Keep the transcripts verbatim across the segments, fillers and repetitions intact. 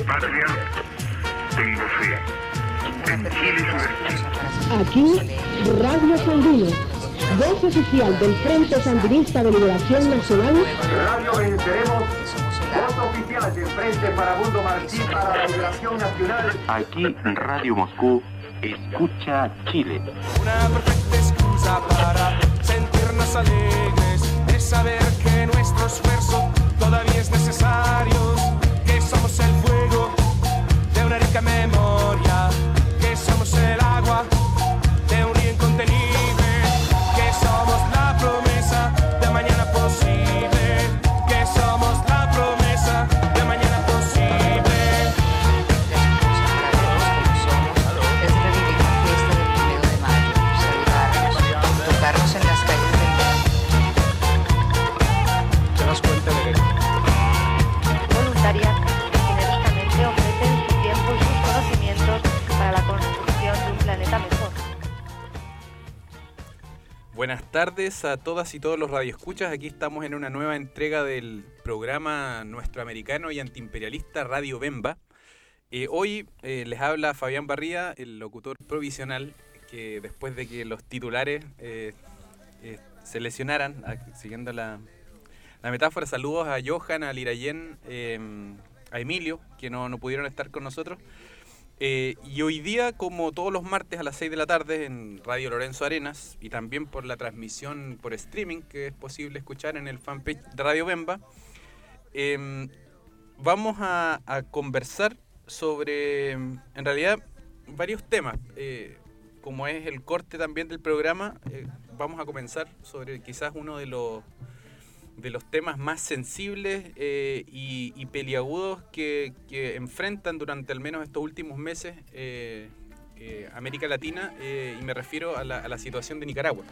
patria, tengo fe. En Chile su Aquí, Radio Sandino, voz oficial del Frente Sandinista de Liberación Nacional. Radio Venceremos, voz oficial del Frente Farabundo Martí para la Liberación Nacional. Aquí, Radio Moscú, escucha Chile. Una perfecta excusa para sentirnos alegres es saber que nuestro esfuerzo todavía es necesario, que somos el fuego de una rica memoria, que somos el agua de un río incontenible, que somos la promesa de mañana posible, que somos la promesa de mañana posible. Es revivir la fiesta del primero de mayo, saludarnos, tocarnos en las calles del mundo. ¿Te das cuenta de que voluntarias que generosamente ofrecen su tiempo y sus conocimientos para la construcción de un planeta mejor? Buenas tardes a todas y todos los radioescuchas. Aquí estamos en una nueva entrega del programa nuestro americano y antiimperialista Radio Bemba. Eh, hoy eh, les habla Fabián Barría, el locutor provisional, que después de que los titulares eh, eh, se lesionaran, a, siguiendo la, la metáfora, saludos a Johan, a Lirayen, eh, a Emilio, que no, no pudieron estar con nosotros. Eh, y hoy día, como todos los martes a las seis de la tarde en Radio Lorenzo Arenas y también por la transmisión por streaming que es posible escuchar en el fanpage de Radio Bemba, eh, vamos a, a conversar sobre, en realidad, varios temas. Eh, como es el corte también del programa, eh, vamos a comenzar sobre quizás uno de los de los temas más sensibles eh, y, y peliagudos que, que enfrentan durante al menos estos últimos meses eh, eh, América Latina, eh, y me refiero a la, a la situación de Nicaragua.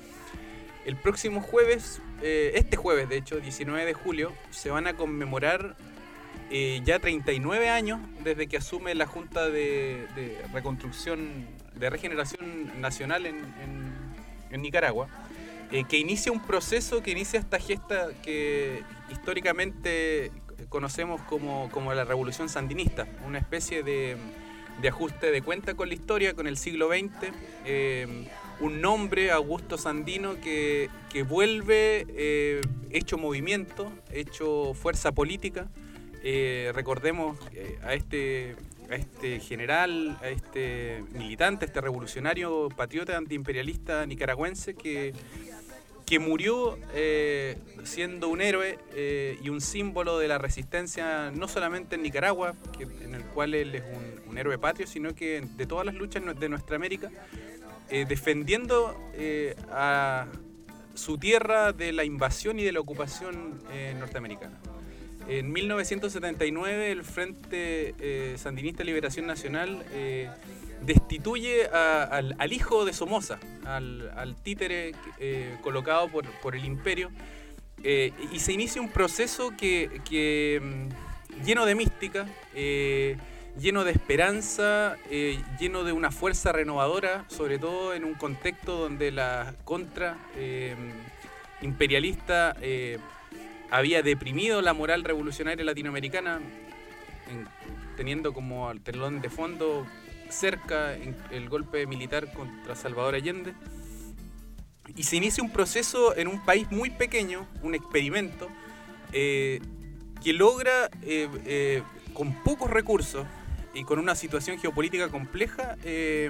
El próximo jueves, eh, este jueves de hecho, diecinueve de julio, se van a conmemorar eh, ya treinta y nueve años desde que asume la Junta de, de Reconstrucción, de Regeneración Nacional en, en, en Nicaragua. Eh, que inicia un proceso, que inicia esta gesta que históricamente conocemos como, como la Revolución Sandinista, una especie de, de ajuste de cuenta con la historia, con el siglo veinte, eh, un nombre, Augusto Sandino, que, que vuelve eh, hecho movimiento, hecho fuerza política. Eh, recordemos eh, a este... a este general, a este militante, a este revolucionario patriota antiimperialista nicaragüense que, que murió eh, siendo un héroe eh, y un símbolo de la resistencia, no solamente en Nicaragua, que, en el cual él es un, un héroe patrio, sino que de todas las luchas de nuestra América, eh, defendiendo eh, a su tierra de la invasión y de la ocupación eh, norteamericana. En mil novecientos setenta y nueve el Frente eh, Sandinista de Liberación Nacional eh, destituye a, al, al hijo de Somoza, al, al títere eh, colocado por, por el imperio, eh, y se inicia un proceso que, que lleno de mística, eh, lleno de esperanza, eh, lleno de una fuerza renovadora, sobre todo en un contexto donde la contra eh, imperialista eh, había deprimido la moral revolucionaria latinoamericana, en, teniendo como al telón de fondo cerca en, el golpe militar contra Salvador Allende. Y se inicia un proceso en un país muy pequeño, un experimento, eh, que logra, eh, eh, con pocos recursos y con una situación geopolítica compleja, eh,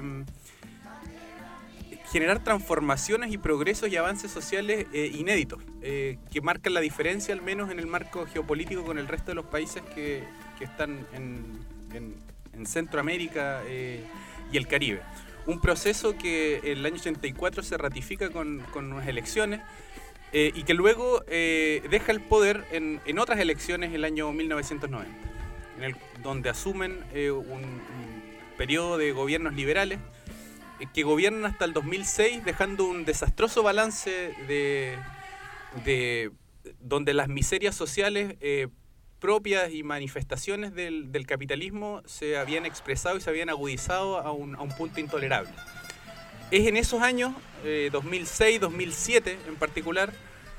generar transformaciones y progresos y avances sociales eh, inéditos, eh, que marcan la diferencia, al menos en el marco geopolítico, con el resto de los países que, que están en, en, en Centroamérica eh, y el Caribe. Un proceso que en el año ochenta y cuatro se ratifica con, con unas elecciones eh, y que luego eh, deja el poder en, en otras elecciones en el año mil novecientos noventa, en el, donde asumen eh, un, un periodo de gobiernos liberales que gobiernan hasta el dos mil seis, dejando un desastroso balance de, de donde las miserias sociales eh, propias y manifestaciones del, del capitalismo se habían expresado y se habían agudizado a un, a un punto intolerable. Es en esos años, eh, dos mil seis, dos mil siete en particular,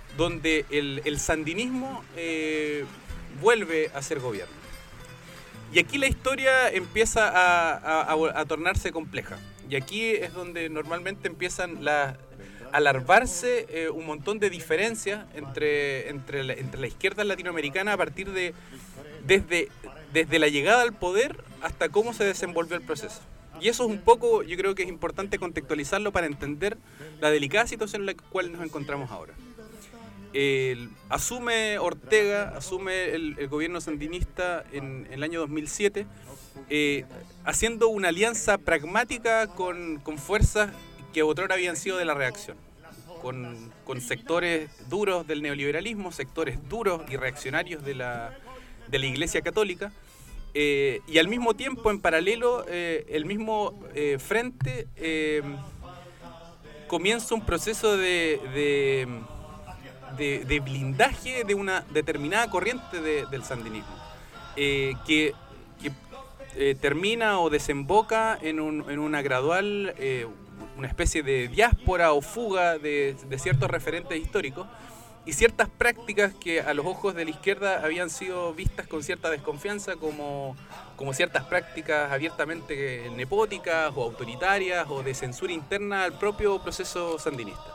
donde el, el sandinismo eh, vuelve a ser gobierno. Y aquí la historia empieza a, a, a, a tornarse compleja. Y aquí es donde normalmente empiezan la, a larvarse eh, un montón de diferencias entre, entre, la, entre la izquierda latinoamericana a partir de desde, desde la llegada al poder hasta cómo se desenvolvió el proceso. Y eso es un poco, yo creo que es importante contextualizarlo para entender la delicada situación en la cual nos encontramos ahora. El, asume Ortega, asume el, el gobierno sandinista en, en el año dos mil siete, eh, haciendo una alianza pragmática con, con fuerzas que otrora habían sido de la reacción, con, con sectores duros del neoliberalismo, sectores duros y reaccionarios de la, de la Iglesia Católica, eh, y al mismo tiempo, en paralelo, eh, el mismo eh, frente eh, comienza un proceso de... de De, de blindaje de una determinada corriente de, del sandinismo, eh, que, que eh, termina o desemboca en, un, en una gradual, eh, una especie de diáspora o fuga de, de ciertos referentes históricos y ciertas prácticas que a los ojos de la izquierda habían sido vistas con cierta desconfianza como, como ciertas prácticas abiertamente nepóticas o autoritarias o de censura interna al propio proceso sandinista.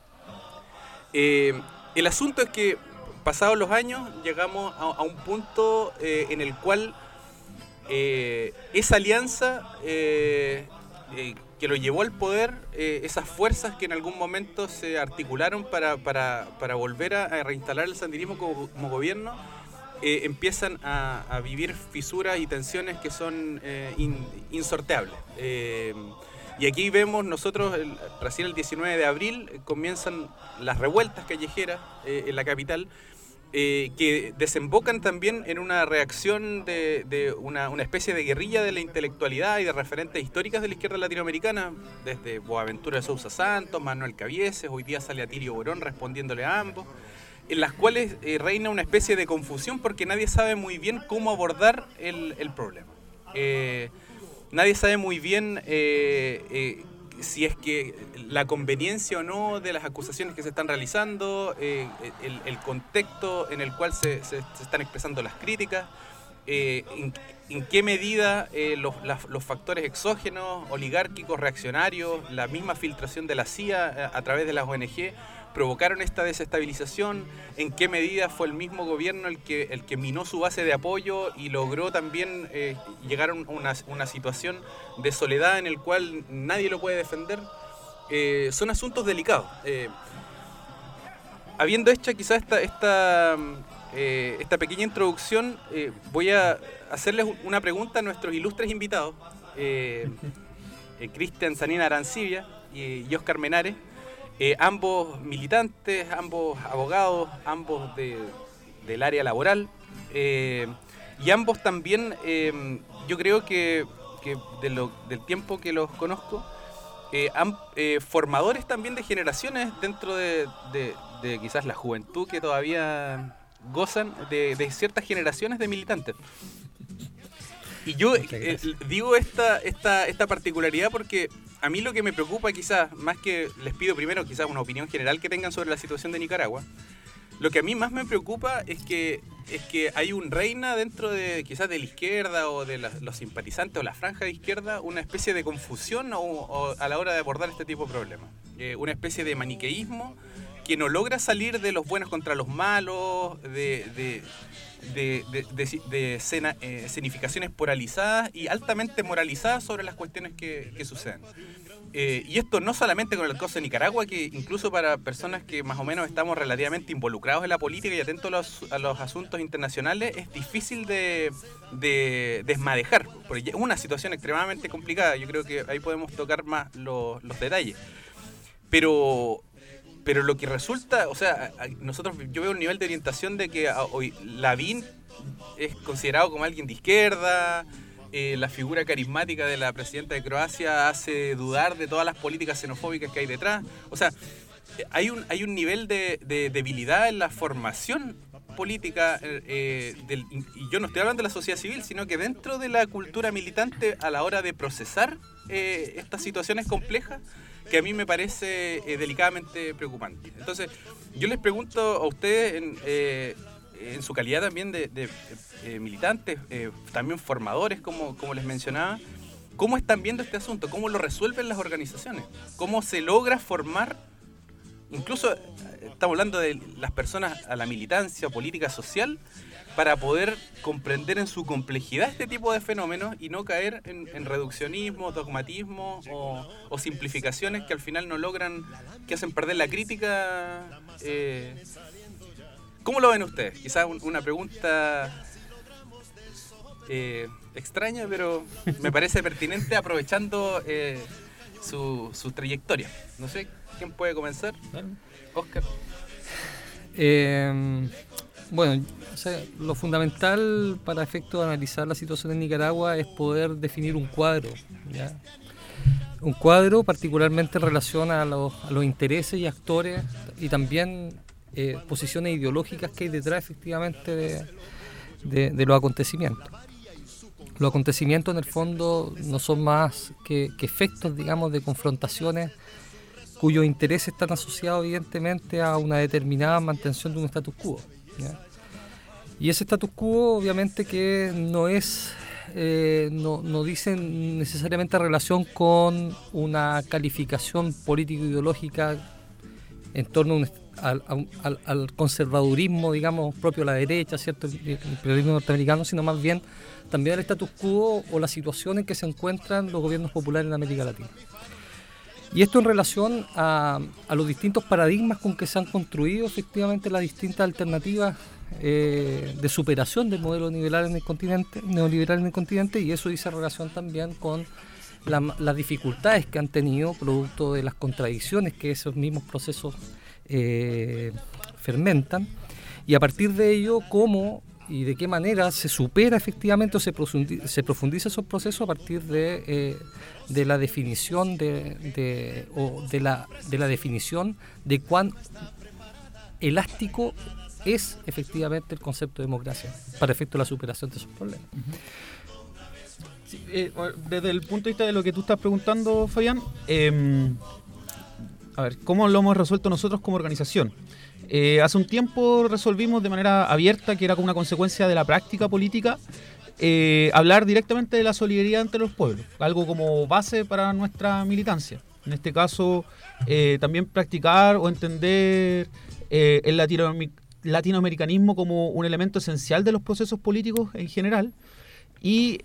Eh, El asunto es que, pasados los años, llegamos a, a un punto eh, en el cual eh, esa alianza eh, eh, que lo llevó al poder, eh, esas fuerzas que en algún momento se articularon para, para, para volver a, a reinstalar el sandinismo como, como gobierno, eh, empiezan a, a vivir fisuras y tensiones que son eh, in, insorteables. Eh, Y aquí vemos nosotros, el, recién el diecinueve de abril, eh, comienzan las revueltas callejeras eh, en la capital, eh, que desembocan también en una reacción de, de una, una especie de guerrilla de la intelectualidad y de referentes históricas de la izquierda latinoamericana, desde Boaventura de Sousa Santos, Manuel Cabieses, hoy día sale Atilio Borón respondiéndole a ambos, en las cuales eh, reina una especie de confusión porque nadie sabe muy bien cómo abordar el, el problema. Eh, Nadie sabe muy bien eh, eh, si es que la conveniencia o no de las acusaciones que se están realizando, eh, el, el contexto en el cual se, se, se están expresando las críticas, eh, en, en qué medida eh, los, las, los factores exógenos, oligárquicos, reaccionarios, la misma filtración de la C I A a, a través de las O N G provocaron esta desestabilización, en qué medida fue el mismo gobierno el que, el que minó su base de apoyo y logró también eh, llegar a una, una situación de soledad en el cual nadie lo puede defender. Eh, son asuntos delicados. Eh, habiendo hecho quizás esta, esta, eh, esta pequeña introducción, eh, voy a hacerles una pregunta a nuestros ilustres invitados, eh, eh, Cristian Sanina Arancibia y, y Oscar Menares. Eh, ambos militantes, ambos abogados, ambos de, del área laboral, eh, y ambos también, eh, yo creo que, que de lo, del tiempo que los conozco, eh, han, eh, formadores también de generaciones dentro de, de, de quizás la juventud que todavía gozan de, de ciertas generaciones de militantes. Y yo eh, digo esta, esta, esta particularidad porque a mí lo que me preocupa quizás, más que les pido primero quizás una opinión general que tengan sobre la situación de Nicaragua, lo que a mí más me preocupa es que, es que hay un reina dentro de quizás de la izquierda o de la, los simpatizantes o la franja de izquierda, una especie de confusión o, o a la hora de abordar este tipo de problemas. Eh, una especie de maniqueísmo que no logra salir de los buenos contra los malos, de... de de, de, de, de escena, eh, escenificaciones polarizadas y altamente moralizadas sobre las cuestiones que, que suceden. Eh, y esto no solamente con el caso de Nicaragua, que incluso para personas que más o menos estamos relativamente involucrados en la política y atentos a los, a los asuntos internacionales, es difícil de, de desmadejar, porque es una situación extremadamente complicada. Yo creo que ahí podemos tocar más los, los detalles. Pero... Pero lo que resulta, o sea, nosotros, yo veo un nivel de orientación de que hoy Lavín es considerado como alguien de izquierda, eh, la figura carismática de la presidenta de Croacia hace dudar de todas las políticas xenofóbicas que hay detrás. O sea, hay un, hay un nivel de, de debilidad en la formación política, eh, del, y yo no estoy hablando de la sociedad civil, sino que dentro de la cultura militante a la hora de procesar eh, estas situaciones complejas, que a mí me parece eh, delicadamente preocupante. Entonces, yo les pregunto a ustedes, en, eh, en su calidad también de, de eh, militantes, eh, también formadores, como, como les mencionaba, ¿cómo están viendo este asunto? ¿Cómo lo resuelven las organizaciones? ¿Cómo se logra formar, incluso estamos hablando de las personas a la militancia política social, para poder comprender en su complejidad este tipo de fenómenos y no caer en, en reduccionismo, dogmatismo o, o simplificaciones que al final no logran, que hacen perder la crítica? Eh, ¿Cómo lo ven ustedes? Quizás un, una pregunta eh, extraña, pero me parece pertinente aprovechando eh, su, su trayectoria. No sé, ¿quién puede comenzar? Oscar. Eh, bueno, o sea, lo fundamental para efecto de analizar la situación en Nicaragua es poder definir un cuadro, ¿ya? Un cuadro particularmente en relación a los, a los intereses y actores y también eh, posiciones ideológicas que hay detrás efectivamente de, de, de los acontecimientos. Los acontecimientos en el fondo no son más que, que efectos, digamos, de confrontaciones cuyos intereses están asociados evidentemente a una determinada mantención de un status quo, ¿ya? Y ese status quo obviamente que no es, eh, no, no dice necesariamente relación con una calificación político-ideológica en torno a un, al, al, al conservadurismo, digamos, propio a la derecha, ¿cierto?, el imperialismo norteamericano, sino más bien también al status quo o la situación en que se encuentran los gobiernos populares en América Latina. Y esto en relación a, a los distintos paradigmas con que se han construido efectivamente las distintas alternativas eh, de superación del modelo neoliberal en el continente, neoliberal en el continente, y eso dice relación también con la, las dificultades que han tenido producto de las contradicciones que esos mismos procesos eh, fermentan, y a partir de ello cómo y de qué manera se supera efectivamente o se profundiza, se profundiza esos procesos a partir de, eh, de la definición de, de, o de, la, de la definición de cuán elástico es efectivamente el concepto de democracia para efecto de la superación de esos problemas. Sí, eh, desde el punto de vista de lo que tú estás preguntando, Fabián, eh, a ver, ¿cómo lo hemos resuelto nosotros como organización? Eh, hace un tiempo resolvimos de manera abierta, que era como una consecuencia de la práctica política, eh, hablar directamente de la solidaridad entre los pueblos, algo como base para nuestra militancia. En este caso, eh, también practicar o entender eh, el latino, latinoamericanismo como un elemento esencial de los procesos políticos en general, y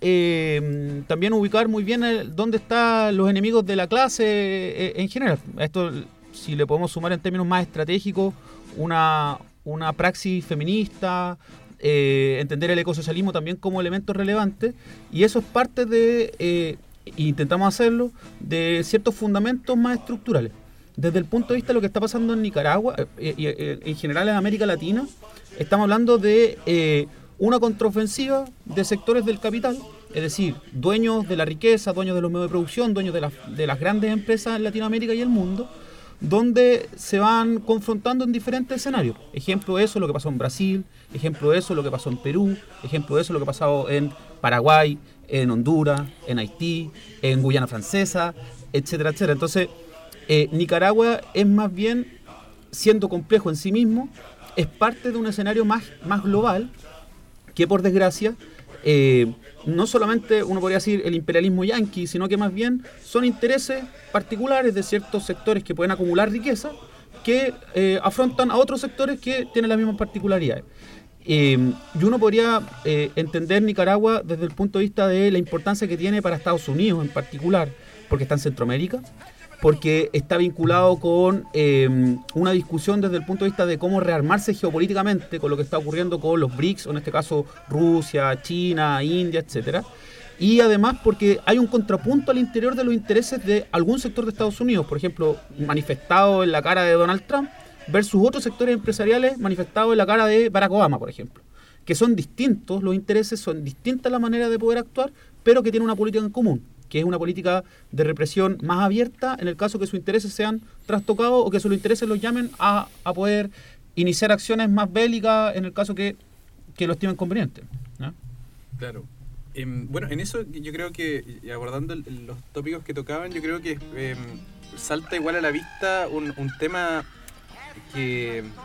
eh, también ubicar muy bien el, dónde están los enemigos de la clase eh, en general. Esto, si le podemos sumar en términos más estratégicos, una, una praxis feminista, eh, entender el ecosocialismo también como elemento relevante, y eso es parte de, eh, intentamos hacerlo, de ciertos fundamentos más estructurales. Desde el punto de vista de lo que está pasando en Nicaragua eh, y eh, en general en América Latina, estamos hablando de eh, una contraofensiva de sectores del capital, es decir, dueños de la riqueza, dueños de los medios de producción, dueños de, la, de las grandes empresas en Latinoamérica y el mundo, donde se van confrontando en diferentes escenarios. Ejemplo de eso lo que pasó en Brasil, ejemplo de eso lo que pasó en Perú, ejemplo de eso lo que ha pasado en Paraguay, en Honduras, en Haití, en Guyana Francesa, etcétera, etcétera. Entonces, eh, Nicaragua es más bien, siendo complejo en sí mismo, es parte de un escenario más, más global que, por desgracia, eh, no solamente uno podría decir el imperialismo yanqui, sino que más bien son intereses particulares de ciertos sectores que pueden acumular riqueza que eh, afrontan a otros sectores que tienen las mismas particularidades. Eh, y uno podría eh, entender Nicaragua desde el punto de vista de la importancia que tiene para Estados Unidos en particular, porque está en Centroamérica, porque está vinculado con eh, una discusión desde el punto de vista de cómo rearmarse geopolíticamente con lo que está ocurriendo con los BRICS, o en este caso Rusia, China, India, etcétera. Y además porque hay un contrapunto al interior de los intereses de algún sector de Estados Unidos, por ejemplo, manifestado en la cara de Donald Trump, versus otros sectores empresariales manifestados en la cara de Barack Obama, por ejemplo, que son distintos los intereses, son distintas las maneras de poder actuar, pero que tienen una política en común, que es una política de represión más abierta en el caso que sus intereses sean trastocados o que sus intereses los llamen a, a poder iniciar acciones más bélicas en el caso que, que lo estimen conveniente, ¿no? Claro. Eh, bueno, en eso yo creo que, abordando el, los tópicos que tocaban, yo creo que eh, salta igual a la vista un, un tema que,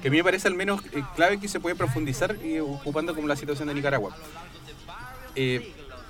que a mí me parece al menos eh, clave que se puede profundizar eh, ocupando como la situación de Nicaragua. Eh,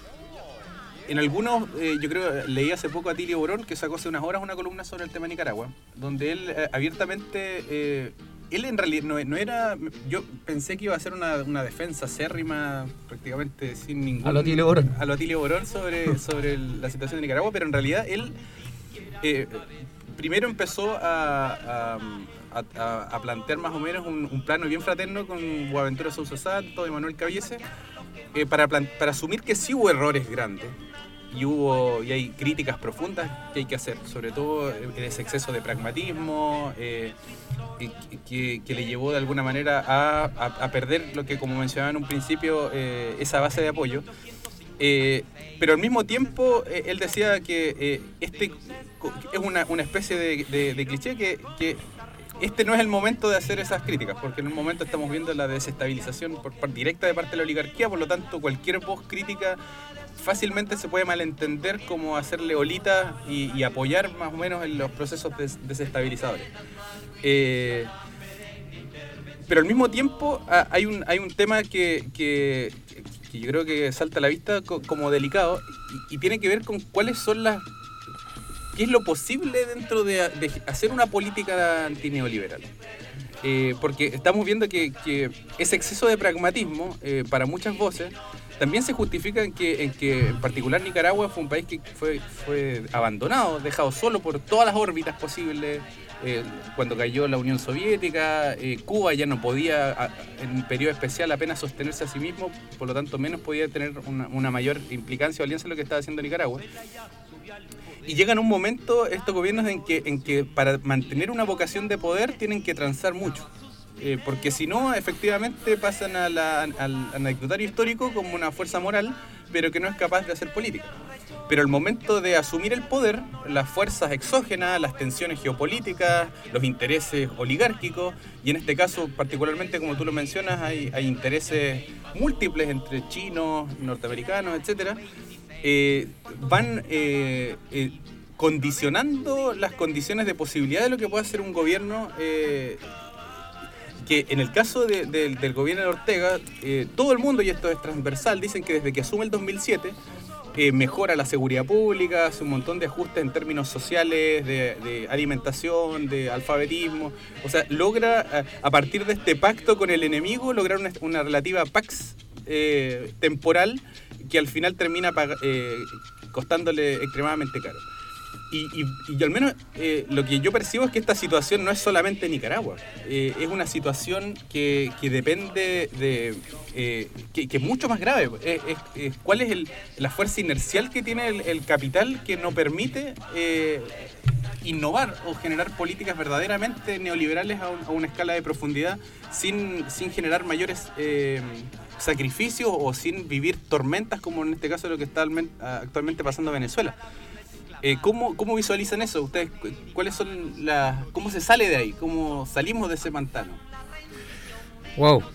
en algunos, eh, yo creo, leí hace poco a Tilio Borón, que sacó hace unas horas una columna sobre el tema de Nicaragua, donde él eh, abiertamente, eh, él en realidad no, no era, yo pensé que iba a ser una, una defensa acérrima, prácticamente sin ningún... A lo Tilio Borón. A lo Tilio Borón sobre, sobre el, la situación de Nicaragua, pero en realidad él eh, primero empezó a... a A, a, a plantear más o menos un, un plano bien fraterno con Boaventura Sousa Santos y Manuel Cabiese eh, para, plan, para asumir que sí hubo errores grandes y hubo y hay críticas profundas que hay que hacer, sobre todo ese exceso de pragmatismo eh, que, que le llevó de alguna manera a, a, a perder lo que, como mencionaba en un principio, eh, esa base de apoyo. Eh, pero al mismo tiempo eh, él decía que eh, este es una, una especie de, de, de cliché que, que este no es el momento de hacer esas críticas, porque en un momento estamos viendo la desestabilización por, por directa de parte de la oligarquía, por lo tanto cualquier voz crítica fácilmente se puede malentender como hacerle olita y, y apoyar más o menos en los procesos des, desestabilizadores. Eh, pero al mismo tiempo hay un, hay un tema que, que, que yo creo que salta a la vista como delicado y, y tiene que ver con cuáles son las... ¿Qué es lo posible dentro de, de hacer una política antineoliberal? Eh, porque estamos viendo que, que ese exceso de pragmatismo, eh, para muchas voces, también se justifica en que, en que en particular Nicaragua fue un país que fue, fue abandonado, dejado solo por todas las órbitas posibles. Eh, cuando cayó la Unión Soviética, eh, Cuba ya no podía, a, en un periodo especial, apenas sostenerse a sí mismo, por lo tanto menos podía tener una, una mayor implicancia o alianza en lo que estaba haciendo Nicaragua. Y llegan un momento estos gobiernos en que, en que para mantener una vocación de poder tienen que transar mucho. Eh, porque si no, efectivamente pasan a la, al anecdotario histórico como una fuerza moral, pero que no es capaz de hacer política. Pero al momento de asumir el poder, las fuerzas exógenas, las tensiones geopolíticas, los intereses oligárquicos, y en este caso particularmente, como tú lo mencionas, hay, hay intereses múltiples entre chinos, norteamericanos, etcétera, Eh, van eh, eh, condicionando las condiciones de posibilidad de lo que pueda hacer un gobierno eh, que en el caso de, de, del gobierno de Ortega, eh, todo el mundo, y esto es transversal, dicen que desde que asume el dos mil siete eh, mejora la seguridad pública, hace un montón de ajustes en términos sociales, de, de alimentación, de alfabetismo, o sea, logra a, a partir de este pacto con el enemigo, lograr una, una relativa pax eh, temporal que al final termina pag- eh, costándole extremadamente caro. Y, y, y al menos eh, lo que yo percibo es que esta situación no es solamente Nicaragua, eh, es una situación que, que depende de... Eh, que, que es mucho más grave. Es, es, es, ¿Cuál es el, la fuerza inercial que tiene el, el capital que no permite eh, innovar o generar políticas verdaderamente neoliberales a, un, a una escala de profundidad sin, sin generar mayores... Eh, sacrificios o sin vivir tormentas como en este caso lo que está actualmente pasando en Venezuela? Eh, ¿cómo, ¿Cómo visualizan eso? ¿Ustedes cuáles son las, cómo se sale de ahí? ¿Cómo salimos de ese pantano? Wow.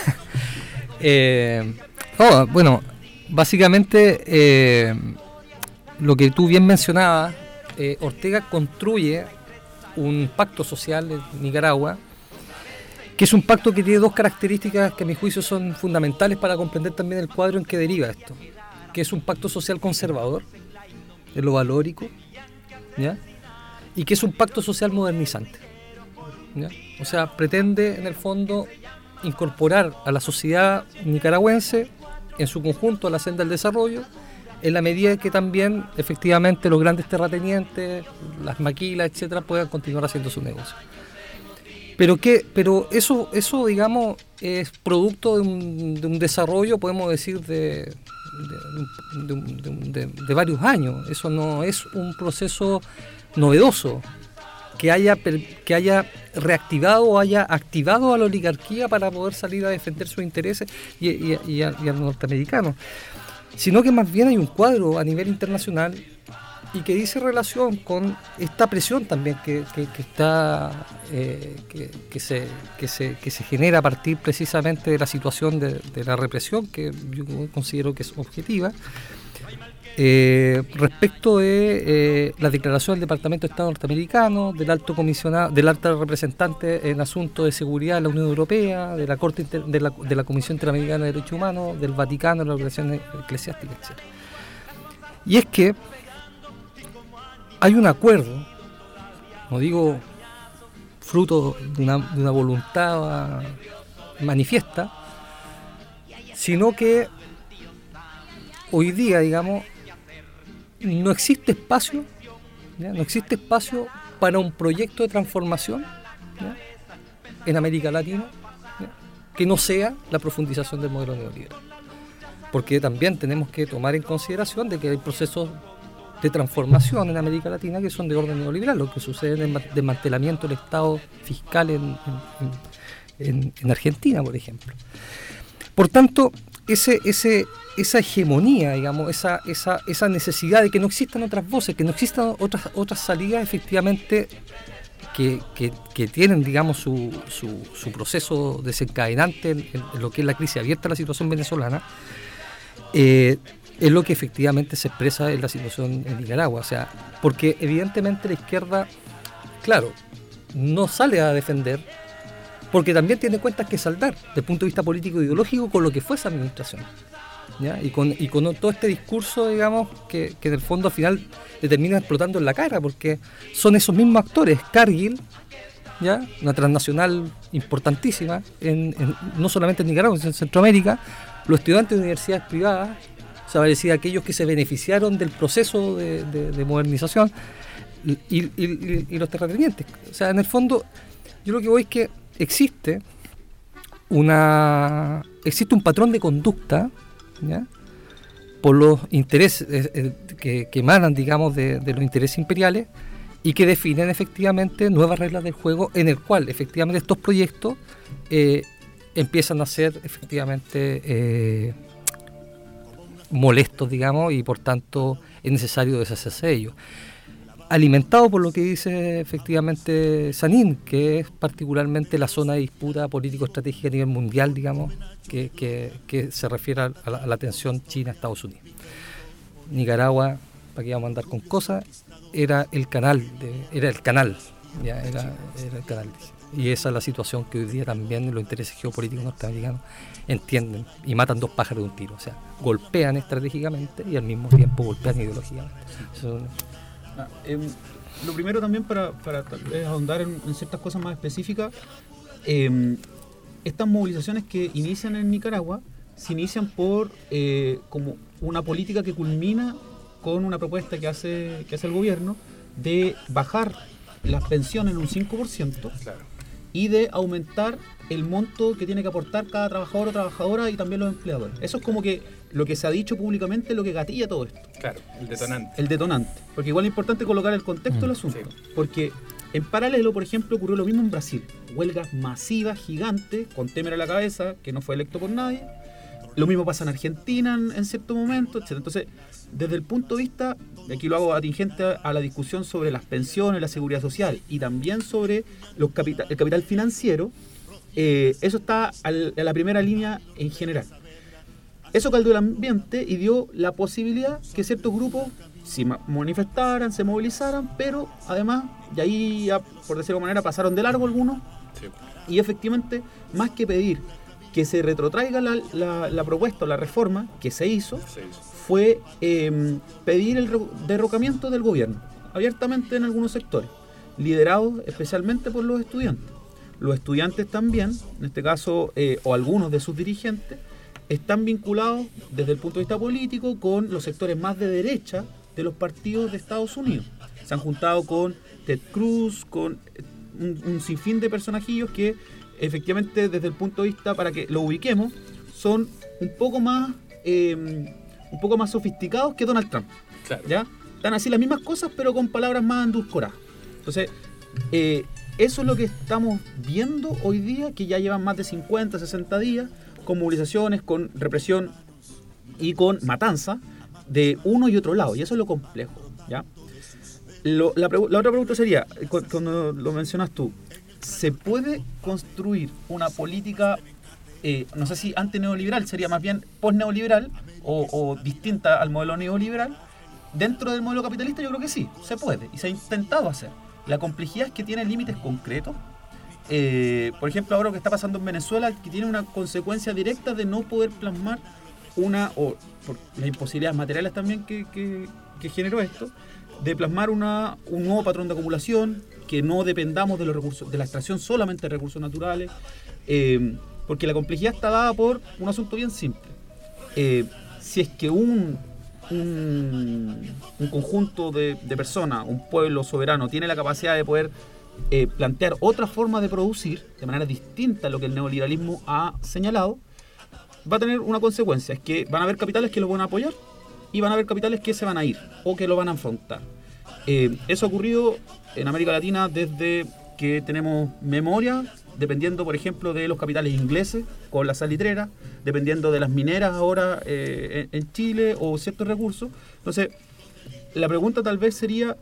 eh, oh, bueno, básicamente eh, lo que tú bien mencionabas, eh, Ortega construye un pacto social en Nicaragua, que es un pacto que tiene dos características que a mi juicio son fundamentales para comprender también el cuadro en que deriva esto, que es un pacto social conservador, de lo valórico, ¿ya? Y que es un pacto social modernizante, ¿ya? O sea, pretende en el fondo incorporar a la sociedad nicaragüense en su conjunto a la senda del desarrollo, en la medida que también efectivamente los grandes terratenientes, las maquilas, etcétera, puedan continuar haciendo su negocio. Pero que, pero eso, eso digamos, es producto de un, de un desarrollo, podemos decir, de, de, de, de, de varios años. Eso no es un proceso novedoso que haya, que haya reactivado o haya activado a la oligarquía para poder salir a defender sus intereses y, y, y, a, y a los norteamericanos, sino que más bien hay un cuadro a nivel internacional y que dice relación con esta presión también que, que, que está eh, que, que, se, que, se, que se genera a partir precisamente de la situación de, de la represión, que yo considero que es objetiva, Eh, respecto de eh, la declaración del Departamento de Estado norteamericano, del alto comisionado, del alto representante en asuntos de seguridad de la Unión Europea, de la Corte Inter, de, la, de la Comisión Interamericana de Derechos Humanos, del Vaticano, de la Organización Eclesiástica, etcétera. Y es que hay un acuerdo, no digo fruto de una, de una voluntad manifiesta, sino que hoy día, digamos, no existe espacio, ¿ya? no existe espacio para un proyecto de transformación, ¿ya? en América Latina, ¿ya? que no sea la profundización del modelo neoliberal. Porque también tenemos que tomar en consideración de que hay procesos de transformación en América Latina que son de orden neoliberal, lo que sucede en el desmantelamiento del Estado fiscal en, en, en, en Argentina, por ejemplo. Por tanto, ese, ese, esa hegemonía, digamos, esa, esa, esa necesidad de que no existan otras voces, que no existan otras, otras salidas efectivamente que, que, que tienen, digamos, su, su, su proceso desencadenante en, en lo que es la crisis abierta de la situación venezolana, eh, es lo que efectivamente se expresa en la situación en Nicaragua. O sea, porque evidentemente la izquierda, claro, no sale a defender, porque también tiene cuentas que saldar desde el punto de vista político e ideológico con lo que fue esa administración, ¿ya? Y con, y con todo este discurso, digamos, que, que en el fondo al final le termina explotando en la cara, porque son esos mismos actores, Cargill, ¿ya? Una transnacional importantísima, en, en, no solamente en Nicaragua, sino en Centroamérica, los estudiantes de universidades privadas, o sea, decir, aquellos que se beneficiaron del proceso de, de, de modernización, y, y, y, y los terratenientes. O sea, en el fondo, yo lo que voy es que existe una existe un patrón de conducta, ¿ya? por los intereses eh, que, que emanan, digamos, de, de los intereses imperiales y que definen efectivamente nuevas reglas del juego en el cual efectivamente estos proyectos eh, empiezan a ser efectivamente eh, molestos, digamos, y por tanto es necesario deshacerse de ellos. Alimentado por lo que dice efectivamente Sanín, que es particularmente la zona de disputa político-estratégica a nivel mundial, digamos, que, que, que se refiere a la, a la tensión China-Estados Unidos. Nicaragua, para que vamos a andar con cosas, era el canal, de, era el canal, ya era, era el canal. Y esa es la situación que hoy día también los intereses geopolíticos norteamericanos entienden y matan dos pájaros de un tiro. O sea, golpean estratégicamente y al mismo tiempo golpean ideológicamente. Eso, Ah, eh, lo primero también para, para tal vez ahondar en, en ciertas cosas más específicas, eh, estas movilizaciones que inician en Nicaragua se inician por eh, como una política que culmina con una propuesta que hace, que hace el gobierno de bajar las pensiones en un cinco por ciento, claro, y de aumentar el monto que tiene que aportar cada trabajador o trabajadora y también los empleadores. Eso es como que lo que se ha dicho públicamente, lo que gatilla todo esto. Claro, el detonante. El detonante. Porque igual es importante colocar el contexto del asunto. Sí. Porque en paralelo, por ejemplo, ocurrió lo mismo en Brasil. Huelgas masivas, gigantes, con Temer a la cabeza, que no fue electo por nadie. Lo mismo pasa en Argentina en, en cierto momento, etcétera. Entonces, desde el punto de vista, aquí lo hago atingente a la discusión sobre las pensiones, la seguridad social y también sobre los capital, el capital financiero, eh, eso está al, a la primera línea en general. Eso caldeó el ambiente y dio la posibilidad que ciertos grupos se manifestaran, se movilizaran, pero además, y ahí ya, por decirlo de alguna manera, pasaron de largo algunos, sí. Y efectivamente, más que pedir que se retrotraiga la, la, la propuesta o la reforma que se hizo, se hizo. fue eh, pedir el derrocamiento del gobierno, abiertamente en algunos sectores, liderados especialmente por los estudiantes. Los estudiantes también, en este caso, eh, o algunos de sus dirigentes, están vinculados desde el punto de vista político con los sectores más de derecha de los partidos de Estados Unidos. Se han juntado con Ted Cruz, con un, un sinfín de personajillos que efectivamente desde el punto de vista, para que lo ubiquemos, son un poco más eh, un poco más sofisticados que Donald Trump. Claro. ¿Ya? Están así las mismas cosas, pero con palabras más endulcoradas. Entonces, eh, eso es lo que estamos viendo hoy día, que ya llevan más de cincuenta, sesenta días, con movilizaciones, con represión y con matanza de uno y otro lado, y eso es lo complejo, ¿ya? Lo, la, la otra pregunta sería, cuando lo mencionas tú, ¿se puede construir una política, eh, no sé si antineoliberal, sería más bien post-neoliberal, o, o distinta al modelo neoliberal, dentro del modelo capitalista yo creo que sí, se puede y se ha intentado hacer. La complejidad es que tiene límites concretos. Eh, por ejemplo, ahora lo que está pasando en Venezuela, que tiene una consecuencia directa de no poder plasmar una, o por las imposibilidades materiales también que, que, que generó esto, de plasmar una, un nuevo patrón de acumulación, que no dependamos de los recursos, de la extracción solamente de recursos naturales, eh, porque la complejidad está dada por un asunto bien simple. Eh, si es que un, un, un conjunto de, de personas, un pueblo soberano, tiene la capacidad de poder eh, plantear otra forma de producir, de manera distinta a lo que el neoliberalismo ha señalado, va a tener una consecuencia, es que van a haber capitales que lo van a apoyar y van a haber capitales que se van a ir o que lo van a afrontar. Eh, eso ha ocurrido en América Latina desde que tenemos memoria, dependiendo, por ejemplo, de los capitales ingleses con la salitrera, dependiendo de las mineras ahora eh, en, en Chile o ciertos recursos. Entonces, la pregunta tal vez sería,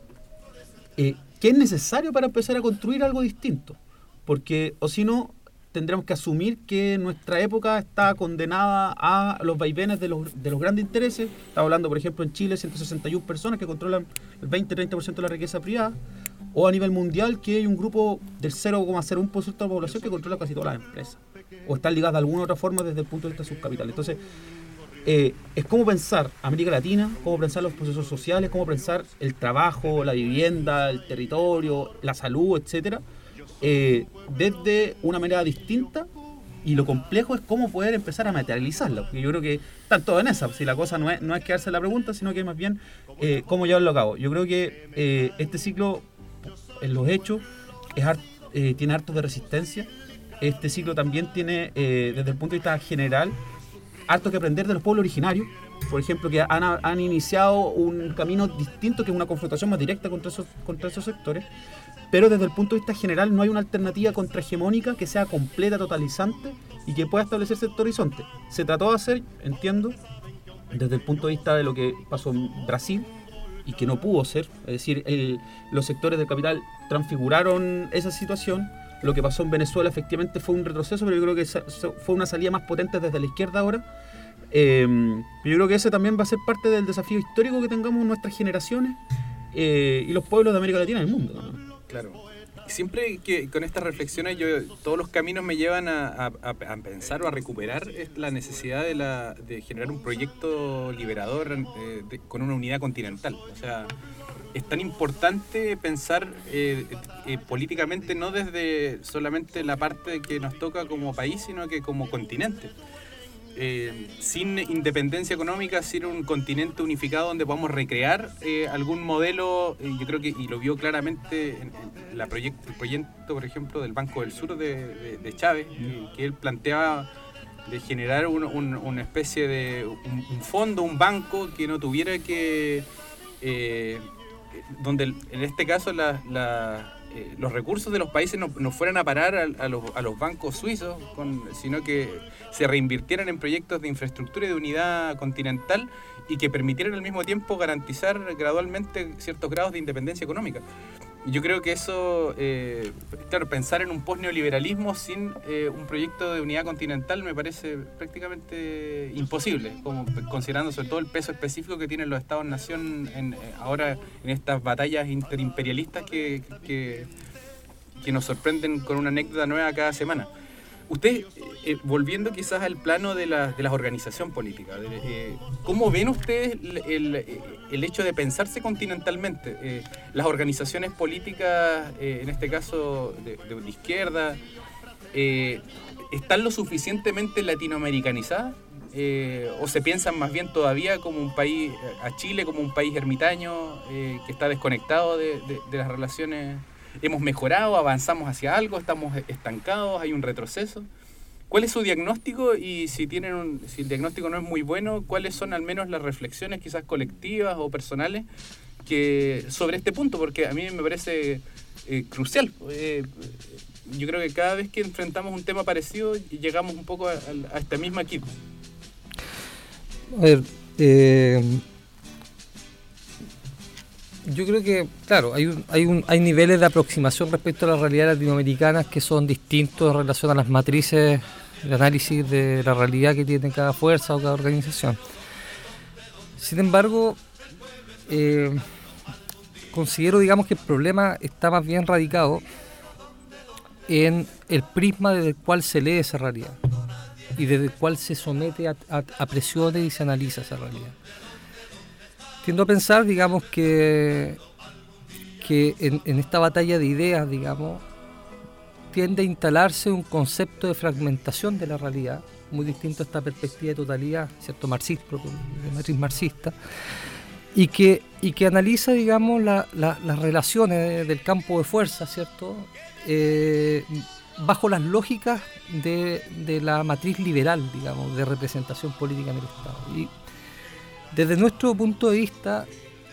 eh, ¿qué es necesario para empezar a construir algo distinto? Porque, o si no, tendremos que asumir que nuestra época está condenada a los vaivenes de los, de los grandes intereses. Estamos hablando, por ejemplo, en Chile, ciento sesenta y una personas que controlan el veinte a treinta por ciento de la riqueza privada, o a nivel mundial que hay un grupo del cero coma cero uno por ciento de la población que controla casi todas las empresas, o están ligadas de alguna u otra forma desde el punto de vista de sus capitales. Entonces, eh, es cómo pensar América Latina, cómo pensar los procesos sociales, cómo pensar el trabajo, la vivienda, el territorio, la salud, etcétera, Eh, desde una manera distinta, y lo complejo es cómo poder empezar a materializarlo, porque yo creo que están todos en esa, si la cosa no es, no es quedarse en la pregunta, sino que más bien eh, cómo llevarlo a cabo. Yo creo que eh, este ciclo en los hechos es hart, eh, tiene hartos de resistencia. Este ciclo también tiene, eh, desde el punto de vista general, harto que aprender de los pueblos originarios, por ejemplo, que han, han iniciado un camino distinto, que es una confrontación más directa contra esos, contra esos sectores. Pero desde el punto de vista general no hay una alternativa contrahegemónica que sea completa, totalizante y que pueda establecerse este horizonte. Se trató de hacer, entiendo, desde el punto de vista de lo que pasó en Brasil y que no pudo ser, es decir, el, los sectores del capital transfiguraron esa situación. Lo que pasó en Venezuela efectivamente fue un retroceso, pero yo creo que fue una salida más potente desde la izquierda ahora. Eh, yo creo que ese también va a ser parte del desafío histórico que tengamos nuestras generaciones eh, y los pueblos de América Latina y el mundo, ¿no? Claro. Siempre que con estas reflexiones yo todos los caminos me llevan a, a, a pensar o a recuperar la necesidad de, la, de generar un proyecto liberador eh, de, con una unidad continental. O sea, es tan importante pensar eh, eh, políticamente no desde solamente la parte que nos toca como país, sino que como continente. Eh, sin independencia económica, sin un continente unificado donde podamos recrear eh, algún modelo, eh, yo creo que, y lo vio claramente en, en la proyecto, el proyecto, por ejemplo, del Banco del Sur de, de, de Chávez, que, que él planteaba de generar un, un, una especie de un, un fondo, un banco que no tuviera que, eh, donde en este caso la, la Eh, los recursos de los países no, no fueran a parar a, a, los, a los bancos suizos, con, sino que se reinvirtieran en proyectos de infraestructura y de unidad continental y que permitieran al mismo tiempo garantizar gradualmente ciertos grados de independencia económica. Yo creo que eso, eh, claro, pensar en un post-neoliberalismo sin eh, un proyecto de unidad continental me parece prácticamente imposible, como considerando sobre todo el peso específico que tienen los Estados-nación en, ahora en estas batallas interimperialistas que, que, que nos sorprenden con una anécdota nueva cada semana. Usted, eh, volviendo quizás al plano de la, de la organización política, de, eh, ¿cómo ven ustedes el, el, el hecho de pensarse continentalmente? Eh, las organizaciones políticas, eh, en este caso de, de, de izquierda, eh, ¿están lo suficientemente latinoamericanizadas? Eh, ¿O se piensan más bien todavía como un país, a Chile como un país ermitaño, eh, que está desconectado de, de, de las relaciones? ¿Hemos mejorado? ¿Avanzamos hacia algo? ¿Estamos estancados? ¿Hay un retroceso? ¿Cuál es su diagnóstico? Y si tienen un, si el diagnóstico no es muy bueno, ¿cuáles son al menos las reflexiones quizás colectivas o personales que sobre este punto? Porque a mí me parece eh, crucial. Eh, yo creo que cada vez que enfrentamos un tema parecido llegamos un poco a, a, a esta misma equipo. A ver, eh... yo creo que, claro, hay un, hay un, hay niveles de aproximación respecto a las realidades latinoamericanas que son distintos en relación a las matrices de análisis de la realidad que tiene cada fuerza o cada organización. Sin embargo, eh, considero, digamos, que el problema está más bien radicado en el prisma desde el cual se lee esa realidad y desde el cual se somete a, a, a presiones y se analiza esa realidad. Tiendo a pensar, digamos, que, que en, en esta batalla de ideas, digamos, tiende a instalarse un concepto de fragmentación de la realidad, muy distinto a esta perspectiva de totalidad, ¿cierto? Marxista, de matriz marxista, y que, y que analiza, digamos, la, la, las relaciones del campo de fuerza, ¿cierto? Eh, bajo las lógicas de, de la matriz liberal, digamos, de representación política en el Estado. Y desde nuestro punto de vista,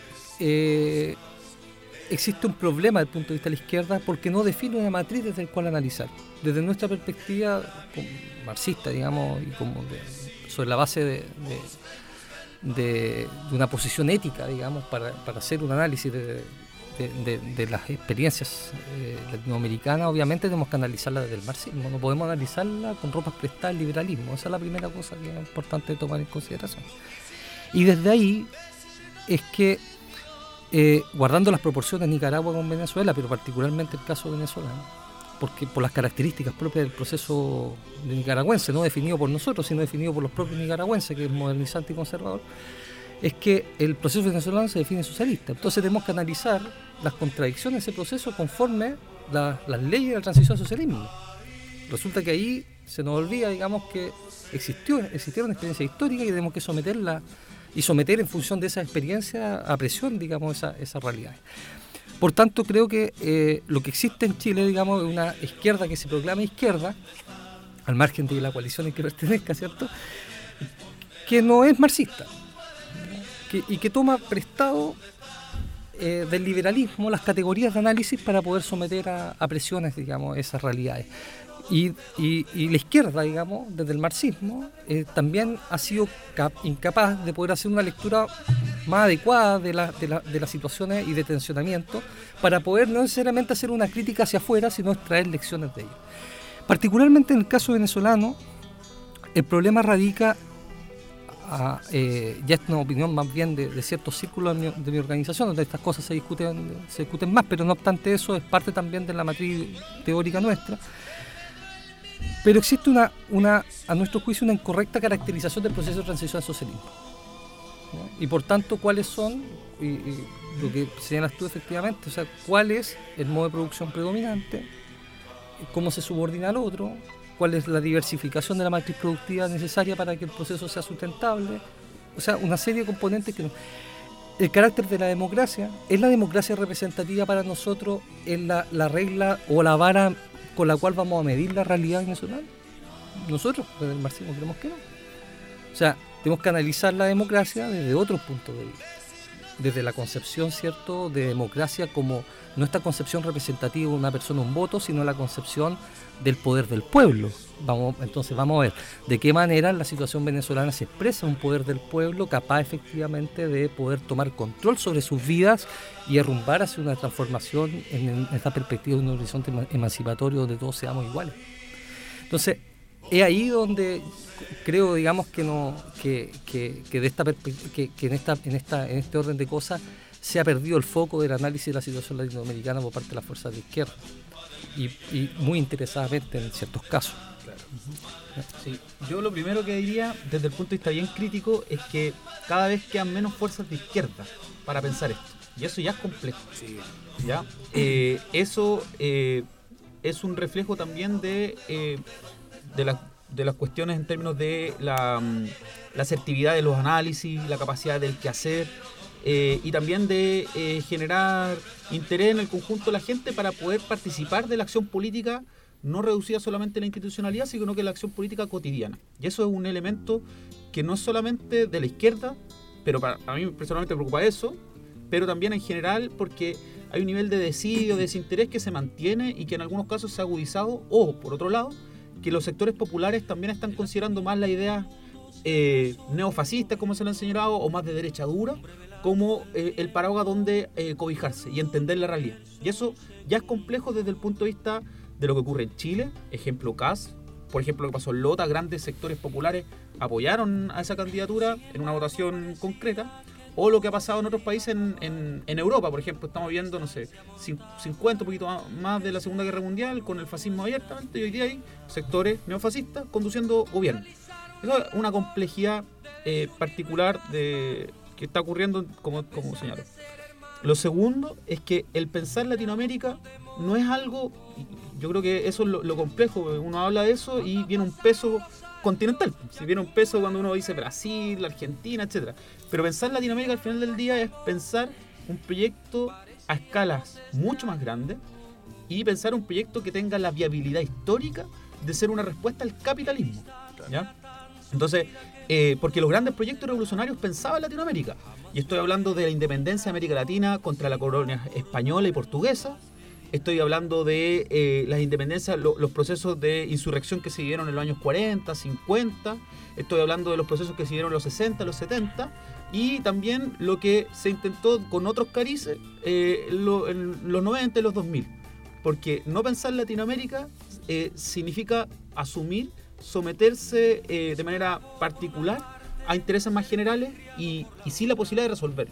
eh, existe un problema desde el punto de vista de la izquierda porque no define una matriz desde la cual analizar. Desde nuestra perspectiva como marxista, digamos, y como de, sobre la base de, de, de, de una posición ética, digamos, para, para hacer un análisis de, de, de, de las experiencias eh, latinoamericanas, obviamente tenemos que analizarla desde el marxismo, no podemos analizarla con ropas prestadas al liberalismo. Esa es la primera cosa que es importante tomar en consideración. Y desde ahí es que, eh, guardando las proporciones Nicaragua con Venezuela, pero particularmente el caso venezolano, porque por las características propias del proceso de nicaragüense, no definido por nosotros, sino definido por los propios nicaragüenses, que es modernizante y conservador, es que el proceso venezolano se define socialista. Entonces tenemos que analizar las contradicciones de ese proceso conforme la, las leyes de la transición al socialismo. Resulta que ahí se nos olvida, digamos, que existió, existieron experiencias históricas y tenemos que someterla y someter en función de esa experiencia a presión, digamos, esa, esa realidad. Por tanto, creo que eh, lo que existe en Chile, digamos, es una izquierda que se proclama izquierda, al margen de la coalición en que pertenezca, ¿cierto?, que no es marxista, que, y que toma prestado eh, del liberalismo las categorías de análisis para poder someter a, a presiones, digamos, esas realidades. Y, y, y la izquierda, digamos, desde el marxismo, eh, también ha sido cap- incapaz de poder hacer una lectura más adecuada de, la, de, la, de las situaciones y de tensionamiento para poder no necesariamente hacer una crítica hacia afuera, sino extraer lecciones de ello. Particularmente en el caso venezolano, el problema radica, a, eh, ya es una opinión más bien de, de ciertos círculos de mi, de mi organización, donde estas cosas se discuten, se discuten más, pero no obstante eso es parte también de la matriz teórica nuestra. Pero existe una, una, a nuestro juicio, una incorrecta caracterización del proceso de transición al socialismo, ¿no? Y por tanto, ¿cuáles son, y, y lo que señalas tú efectivamente, o sea, cuál es el modo de producción predominante, cómo se subordina al otro, cuál es la diversificación de la matriz productiva necesaria para que el proceso sea sustentable, o sea, una serie de componentes que no. El carácter de la democracia, ¿es la democracia representativa para nosotros en la, la regla o la vara con la cual vamos a medir la realidad venezolana? Nosotros, desde el marxismo, creemos que no. O sea, tenemos que analizar la democracia desde otros puntos de vista. Desde la concepción, ¿cierto?, de democracia como no esta concepción representativa de una persona, un voto, sino la concepción del poder del pueblo. Vamos, entonces vamos a ver de qué manera en la situación venezolana se expresa un poder del pueblo capaz efectivamente de poder tomar control sobre sus vidas y arrumbar hacia una transformación en, en esta perspectiva de un horizonte emancipatorio donde todos seamos iguales. Entonces, es ahí donde creo, digamos, que no que, que, que de esta que, que en esta en esta en este orden de cosas se ha perdido el foco del análisis de la situación latinoamericana por parte de las fuerzas de izquierda y, y muy interesadamente en ciertos casos. Claro. Sí. Yo lo primero que diría desde el punto de vista bien crítico es que cada vez quedan menos fuerzas de izquierda para pensar esto, y eso ya es complejo. Sí. ¿Ya? Eh, eso eh, es un reflejo también de eh, de, la, de las cuestiones en términos de la, la asertividad de los análisis, la capacidad del quehacer, eh, y también de eh, generar interés en el conjunto de la gente para poder participar de la acción política, no reducida solamente a la institucionalidad, sino que la acción política cotidiana. Y eso es un elemento que no es solamente de la izquierda, pero para, a mí personalmente me preocupa eso, pero también en general porque hay un nivel de desidio, de desinterés que se mantiene y que en algunos casos se ha agudizado, o por otro lado, que los sectores populares también están considerando más la idea eh, neofascista, como se lo han señalado, o más de derecha dura, como eh, el paraguas donde eh, cobijarse y entender la realidad. Y eso ya es complejo desde el punto de vista de lo que ocurre en Chile, ejemplo C A S, por ejemplo lo que pasó en Lota, grandes sectores populares apoyaron a esa candidatura en una votación concreta, o lo que ha pasado en otros países en, en, en Europa. Por ejemplo, estamos viendo, no sé, cincuenta, un poquito más de la Segunda Guerra Mundial, con el fascismo abiertamente, y hoy día hay sectores neofascistas conduciendo gobierno. Eso es una complejidad eh, particular de que está ocurriendo, como, como señalo. Lo segundo es que el pensar Latinoamérica no es algo, yo creo que eso es lo, lo complejo, uno habla de eso y viene un peso continental, si viene un peso cuando uno dice Brasil, Argentina, etcétera. Pero pensar Latinoamérica al final del día es pensar un proyecto a escalas mucho más grandes y pensar un proyecto que tenga la viabilidad histórica de ser una respuesta al capitalismo, ¿ya? Entonces, eh, porque los grandes proyectos revolucionarios pensaban en Latinoamérica, y estoy hablando de la independencia de América Latina contra la colonia española y portuguesa. Estoy hablando de eh, las independencias, lo, los procesos de insurrección que se dieron en los años cuarenta, cincuenta. Estoy hablando de los procesos que se dieron en los sesenta, los setenta. Y también lo que se intentó con otros carices eh, lo, en los noventa y los dos mil. Porque no pensar en Latinoamérica eh, significa asumir, someterse eh, de manera particular a intereses más generales y, y sin la posibilidad de resolverlo.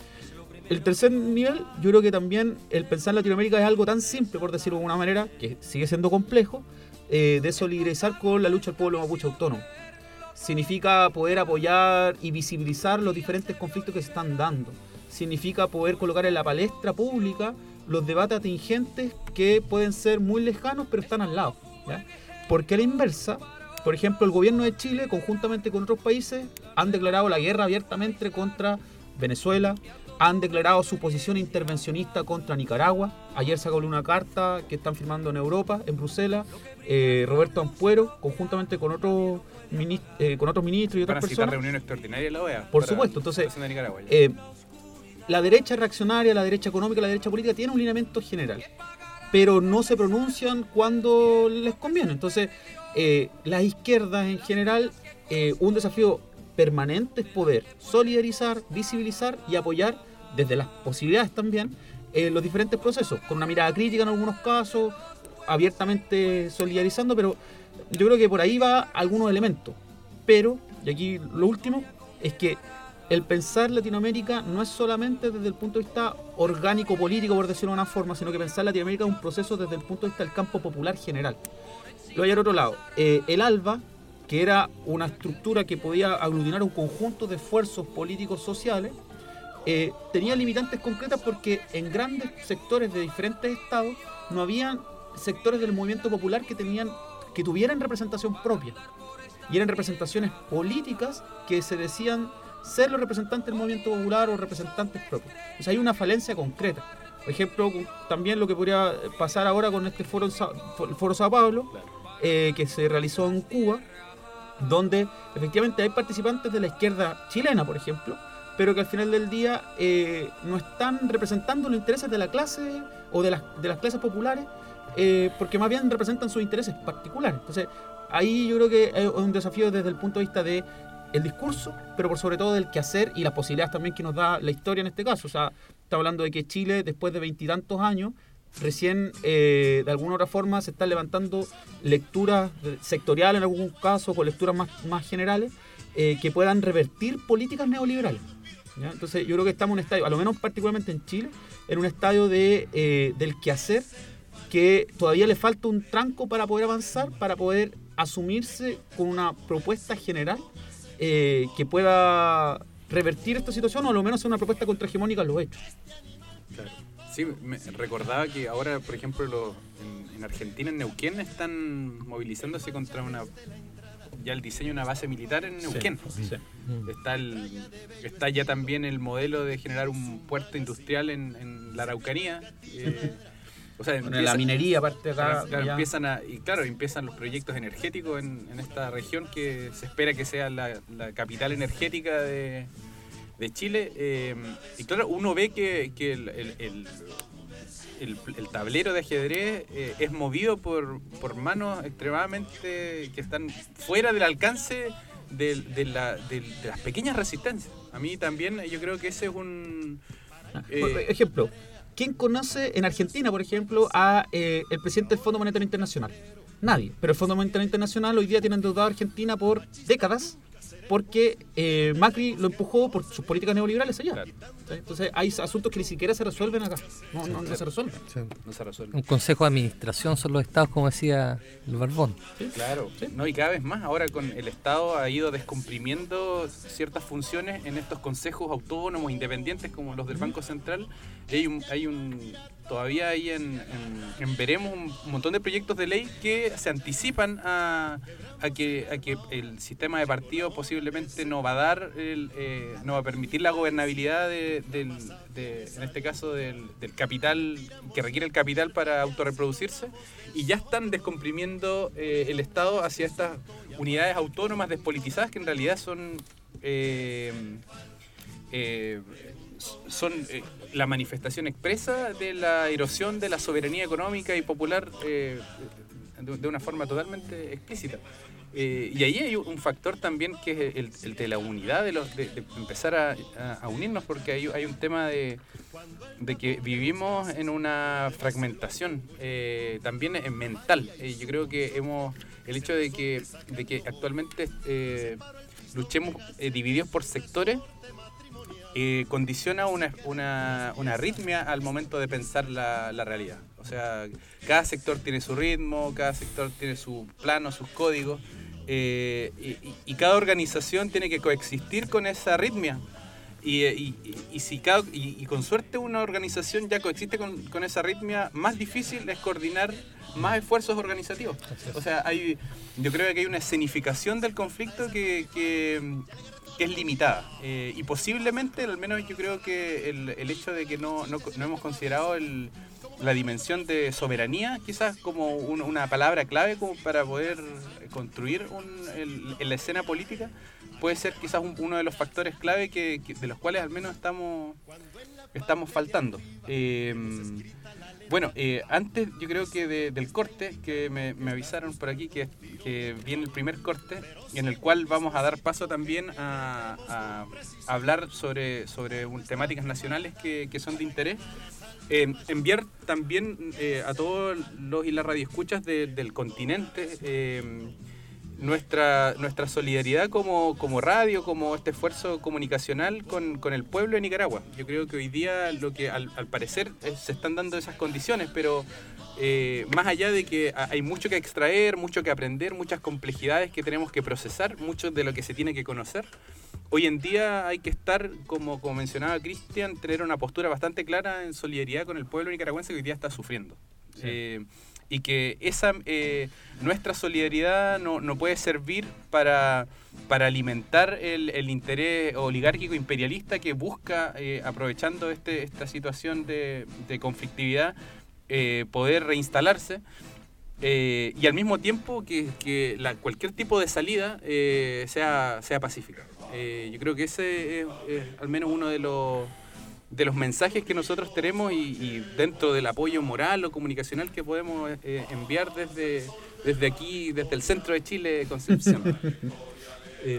El tercer nivel, yo creo que también el pensar en Latinoamérica es algo tan simple, por decirlo de alguna manera, que sigue siendo complejo, eh, de solidarizar con la lucha del pueblo mapuche autónomo. Significa poder apoyar y visibilizar los diferentes conflictos que se están dando. Significa poder colocar en la palestra pública los debates atingentes que pueden ser muy lejanos, pero están al lado, ¿ya? Porque a la inversa, por ejemplo, el gobierno de Chile, conjuntamente con otros países, han declarado la guerra abiertamente contra Venezuela, han declarado su posición intervencionista contra Nicaragua. Ayer sacó una carta que están firmando en Europa, en Bruselas, eh, Roberto Ampuero, conjuntamente con otros minist eh, con otros ministros y otras Van a citar personas. reunión extraordinaria de la O E A. Por supuesto, entonces, eh, la derecha reaccionaria, la derecha económica, la derecha política tiene un lineamiento general, pero no se pronuncian cuando les conviene. Entonces, eh, las izquierdas en general, eh, un desafío permanente es poder solidarizar, visibilizar y apoyar desde las posibilidades también eh, los diferentes procesos, con una mirada crítica en algunos casos, abiertamente solidarizando, pero yo creo que por ahí va algunos elementos. Pero, y aquí lo último, es que el pensar Latinoamérica no es solamente desde el punto de vista orgánico político, por decirlo de una forma, sino que pensar Latinoamérica es un proceso desde el punto de vista del campo popular general. Lo hay al otro lado. Eh, el ALBA, que era una estructura que podía aglutinar un conjunto de esfuerzos políticos sociales, eh, tenía limitantes concretas porque en grandes sectores de diferentes estados no habían sectores del movimiento popular que tenían que tuvieran representación propia, y eran representaciones políticas que se decían ser los representantes del movimiento popular o representantes propios. O sea, hay una falencia concreta. Por ejemplo, también lo que podría pasar ahora con este foro, el Foro Sao Paulo, eh, que se realizó en Cuba, donde efectivamente hay participantes de la izquierda chilena, por ejemplo, pero que al final del día eh, no están representando los intereses de la clase o de las, de las clases populares, eh, porque más bien representan sus intereses particulares. Entonces, ahí yo creo que es un desafío desde el punto de vista de el discurso, pero por sobre todo del quehacer y las posibilidades también que nos da la historia en este caso. O sea, está hablando de que Chile, después de veintitantos años, recién eh, de alguna otra forma se están levantando lecturas sectoriales en algún caso, con lecturas más, más generales, eh, que puedan revertir políticas neoliberales, ¿ya? Entonces yo creo que estamos en un estadio, a lo menos particularmente en Chile, en un estadio de, eh, del quehacer, que todavía le falta un tranco para poder avanzar, para poder asumirse con una propuesta general eh, que pueda revertir esta situación, o a lo menos ser una propuesta contrahegemónica en los hechos. Claro. Sí, me recordaba que ahora, por ejemplo, los, en, en Argentina, en Neuquén, están movilizándose contra una ya el diseño de una base militar en Neuquén. Sí, sí. Está, el, está ya también el modelo de generar un puerto industrial en, en la Araucanía. Eh, o sea, bueno, empieza, la minería, aparte acá. Claro, empiezan a, y claro, empiezan los proyectos energéticos en, en esta región que se espera que sea la, la capital energética de... de Chile, eh, y claro, uno ve que, que el, el, el, el, el tablero de ajedrez eh, es movido por, por manos extremadamente que están fuera del alcance de, de, la, de, de las pequeñas resistencias. A mí también yo creo que ese es un... Eh, por ejemplo, ¿quién conoce en Argentina, por ejemplo, a eh, el presidente del Fondo Monetario Internacional? Nadie, pero el Fondo Monetario Internacional hoy día tiene endeudado a Argentina por décadas porque eh, Macri lo empujó por sus políticas neoliberales allá. Claro. ¿Sí? Entonces hay asuntos que ni siquiera se resuelven acá. No, no, no se resuelven. Sí. No se resuelve. Un consejo de administración son los estados, como decía el Barbón. ¿Sí? Claro, Sí. no, y cada vez más ahora con el Estado ha ido descomprimiendo ciertas funciones en estos consejos autónomos, independientes como los del Banco Central. Y hay un, hay un todavía hay en, en, en veremos un, un montón de proyectos de ley que se anticipan a, a que a que el sistema de partidos posiblemente no va a dar el, eh, no va a permitir la gobernabilidad de, del, de, en este caso del, del capital que requiere el capital para autorreproducirse, y ya están descomprimiendo eh, el Estado hacia estas unidades autónomas despolitizadas que en realidad son eh, eh, son eh, la manifestación expresa de la erosión de la soberanía económica y popular eh, de, de una forma totalmente explícita. Eh, y ahí hay un factor también que es el, el de la unidad, de, los, de, de empezar a, a, a unirnos, porque hay, hay un tema de, de que vivimos en una fragmentación eh, también mental. Eh, yo creo que hemos el hecho de que, de que actualmente eh, luchemos eh, divididos por sectores Eh, condiciona una, una, una arritmia al momento de pensar la, la realidad. O sea, cada sector tiene su ritmo, cada sector tiene su plano, sus códigos, eh, y, y cada organización tiene que coexistir con esa arritmia. Y, y, y, y, si cada, y, y con suerte una organización ya coexiste con, con esa arritmia, más difícil es coordinar más esfuerzos organizativos. O sea, hay, yo creo que hay una escenificación del conflicto que... que que es limitada eh, y posiblemente, al menos yo creo que el, el hecho de que no, no, no hemos considerado el, la dimensión de soberanía quizás como un, una palabra clave como para poder construir un, el, en la escena política, puede ser quizás un, uno de los factores clave que, que, de los cuales al menos estamos, estamos faltando. Eh, Bueno, eh, antes yo creo que de, del corte, que me, me avisaron por aquí que, que viene el primer corte, en el cual vamos a dar paso también a, a, a hablar sobre, sobre un, temáticas nacionales que, que son de interés. Eh, enviar también eh, a todos los y las radioescuchas de, del continente eh, nuestra nuestra solidaridad como, como radio, como este esfuerzo comunicacional con, con el pueblo de Nicaragua. Yo creo que hoy día lo que al, al parecer es, se están dando esas condiciones, pero eh, más allá de que hay mucho que extraer, mucho que aprender, muchas complejidades que tenemos que procesar, mucho de lo que se tiene que conocer, hoy en día hay que estar, como, como mencionaba Cristian, tener una postura bastante clara en solidaridad con el pueblo nicaragüense que hoy día está sufriendo. Sí. Eh, y que esa eh, nuestra solidaridad no, no puede servir para, para alimentar el, el interés oligárquico imperialista que busca, eh, aprovechando este, esta situación de, de conflictividad, eh, poder reinstalarse, eh, y al mismo tiempo que, que la, cualquier tipo de salida eh, sea, sea pacífica. Eh, yo creo que ese es, es al menos uno de los de los mensajes que nosotros tenemos y, y dentro del apoyo moral o comunicacional que podemos eh, enviar desde, desde aquí, desde el centro de Chile, Concepción. eh,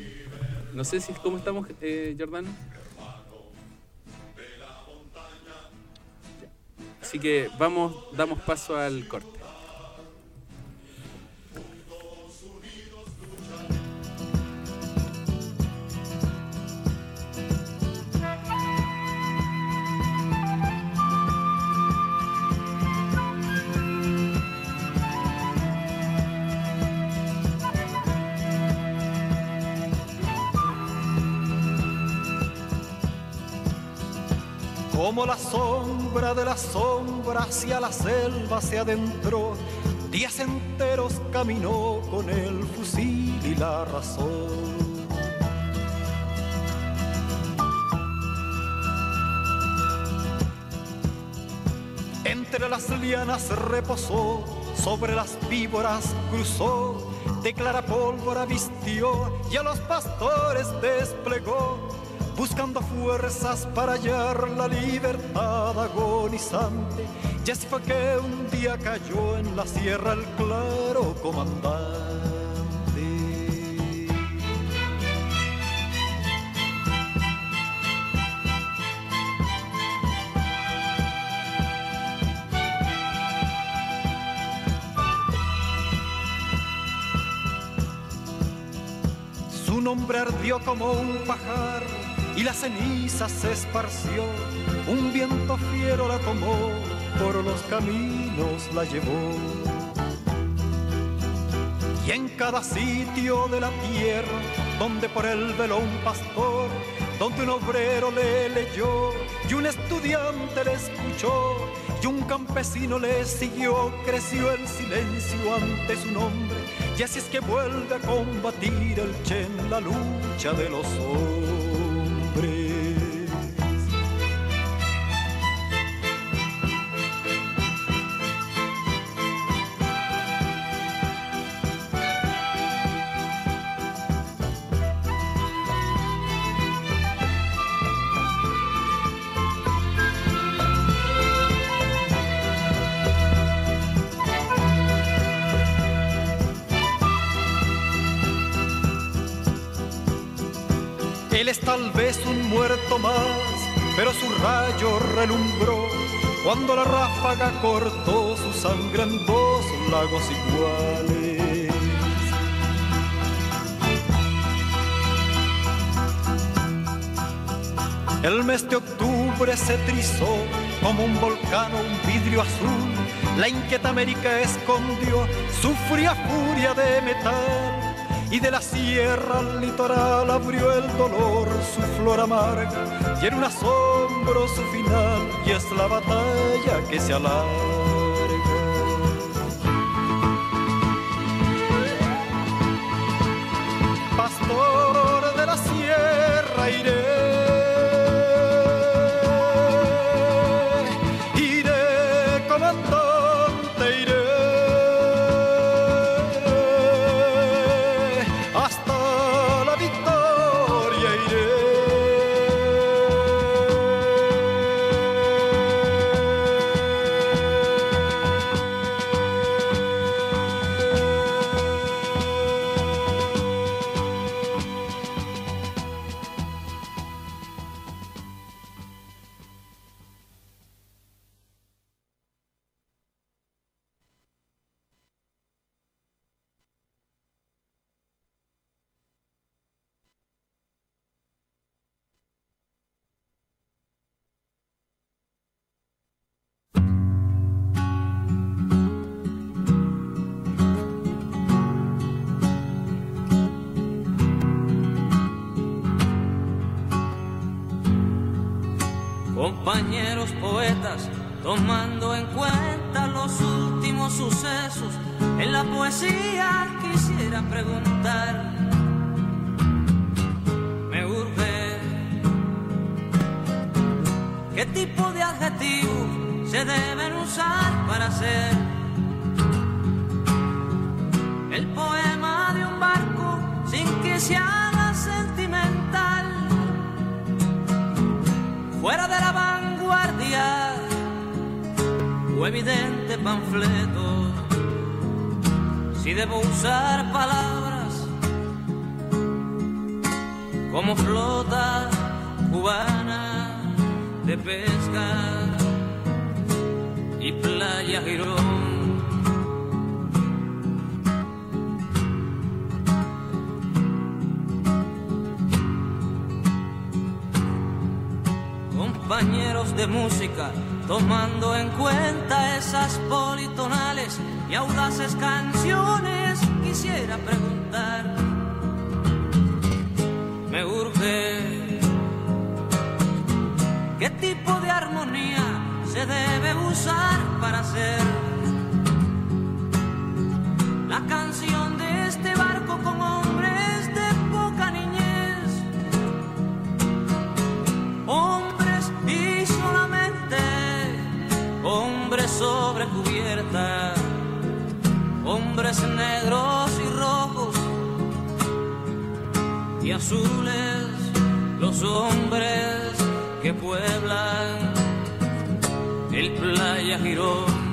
no sé si cómo estamos, eh, Jordano. Así que vamos, damos paso al corte. Como la sombra de la sombra hacia la selva se adentró, días enteros caminó con el fusil y la razón. Entre las lianas reposó, sobre las víboras cruzó, de clara pólvora vistió y a los pastores desplegó, buscando fuerzas para hallar la libertad agonizante. Y así fue que un día cayó en la sierra el claro comandante. Su nombre ardió como un pajar y la ceniza se esparció. Un viento fiero la tomó, por los caminos la llevó. Y en cada sitio de la tierra, donde por él veló un pastor, donde un obrero le leyó y un estudiante le escuchó y un campesino le siguió, creció el silencio ante su nombre. Y así es que vuelve a combatir el Che en la lucha de los hombres. Él es tal vez un muerto más, pero su rayo relumbró cuando la ráfaga cortó su sangre en dos lagos iguales. El mes de octubre se trizó como un volcán o un vidrio azul. La inquieta América escondió su fría furia de metal. Y de la sierra al litoral abrió el dolor su flor amarga, y en un asombro su final, y es la batalla que se alarga. Pastor de la sierra iré, iré comandante, iré compañeros poetas, tomando en cuenta los últimos sucesos, en la poesía quisiera preguntar, me urge, ¿qué tipo de adjetivos se deben usar para hacer el poema de un barco sin que se haga sentimental? Fuera de la vanguardia o evidente panfleto, si debo usar palabras como flota cubana de pesca y playa Girón. Compañeros de música, tomando en cuenta esas politonales y audaces canciones, quisiera preguntar, me urge, ¿qué tipo de armonía se debe usar para hacer la canción de este barco con hombres de poca niñez? Hombres y solamente hombres sobre cubierta, hombres negros y rojos y azules, los hombres que pueblan el Playa Girón.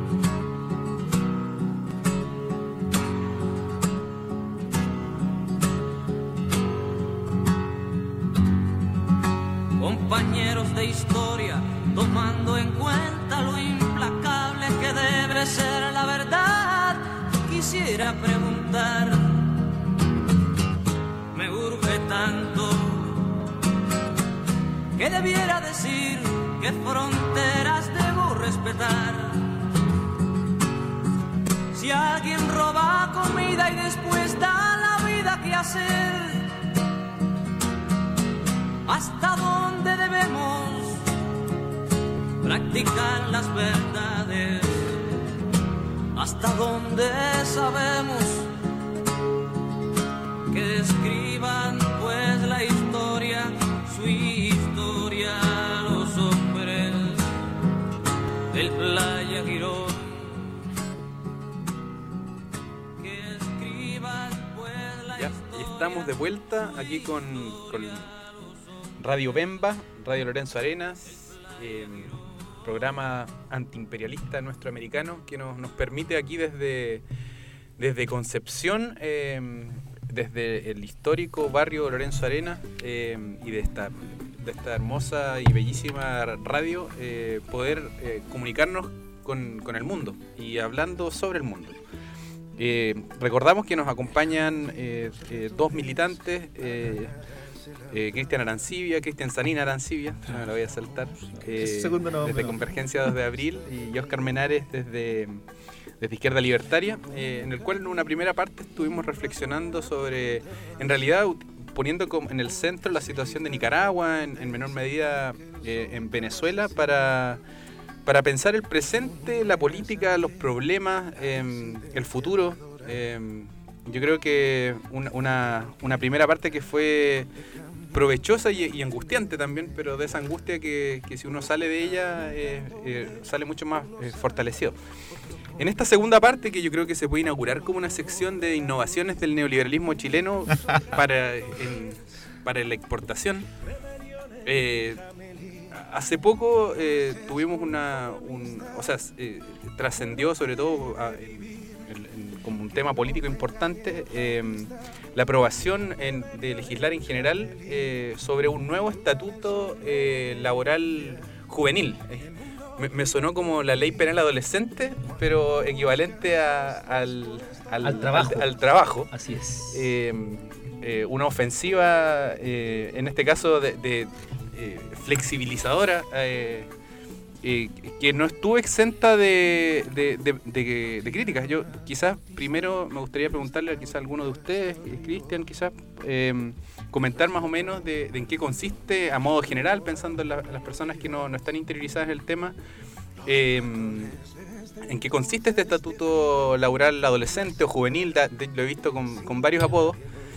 Compañeros de historia, tomando en cuenta lo implacable que debe ser la verdad, quisiera preguntar, me urge que debiera decir qué fronteras debo respetar. Si alguien roba comida y después da la vida, ¿qué hacer? ¿Hasta dónde debemos practicar las verdades? ¿Hasta dónde sabemos que escriban pues la historia, su historia, los hombres del Playa Girón? Que escriban pues la ya, historia. Y estamos de vuelta aquí con, con Radio Bemba, Radio Lorenzo Arenas, eh, programa antiimperialista nuestro americano que nos, nos permite aquí desde, desde Concepción, eh, desde el histórico barrio Lorenzo Arenas eh, y de esta, de esta hermosa y bellísima radio, eh, poder eh, comunicarnos con, con el mundo y hablando sobre el mundo. Eh, recordamos que nos acompañan eh, eh, dos militantes, eh, eh, Cristian Arancibia, Cristian Sanín Arancibia, no me lo voy a saltar, eh, Segundo nombre. desde Convergencia dos de abril, y Oscar Menares desde, desde Izquierda Libertaria, eh, en el cual en una primera parte estuvimos reflexionando sobre, en realidad, poniendo en el centro la situación de Nicaragua, en, en menor medida eh, en Venezuela, para... para pensar el presente, la política, los problemas, eh, el futuro. Eh, yo creo que una, una, una primera parte que fue provechosa y, y angustiante también, pero de esa angustia que, que si uno sale de ella, eh, eh, sale mucho más eh, fortalecido. En esta segunda parte, que yo creo que se puede inaugurar como una sección de innovaciones del neoliberalismo chileno para, en, para la exportación, eh, hace poco eh, tuvimos una, un, o sea, eh, trascendió sobre todo a, en, en, como un tema político importante eh, la aprobación en, de legislar en general eh, sobre un nuevo estatuto eh, laboral juvenil. Eh, me, me sonó como la ley penal adolescente, pero equivalente a, al, al, al trabajo. Al, al trabajo. Así es. Eh, eh, una ofensiva, eh, en este caso de, de Eh, flexibilizadora, eh, eh, que no estuvo exenta de, de, de, de, de críticas. Yo quizás primero me gustaría preguntarle a quizás a alguno de ustedes, Cristian, quizás eh, comentar más o menos de, de en qué consiste, a modo general, pensando en, la, en las personas que no, no están interiorizadas en el tema, eh, en qué consiste este estatuto laboral adolescente o juvenil. De, de, lo he visto con, con varios apodos.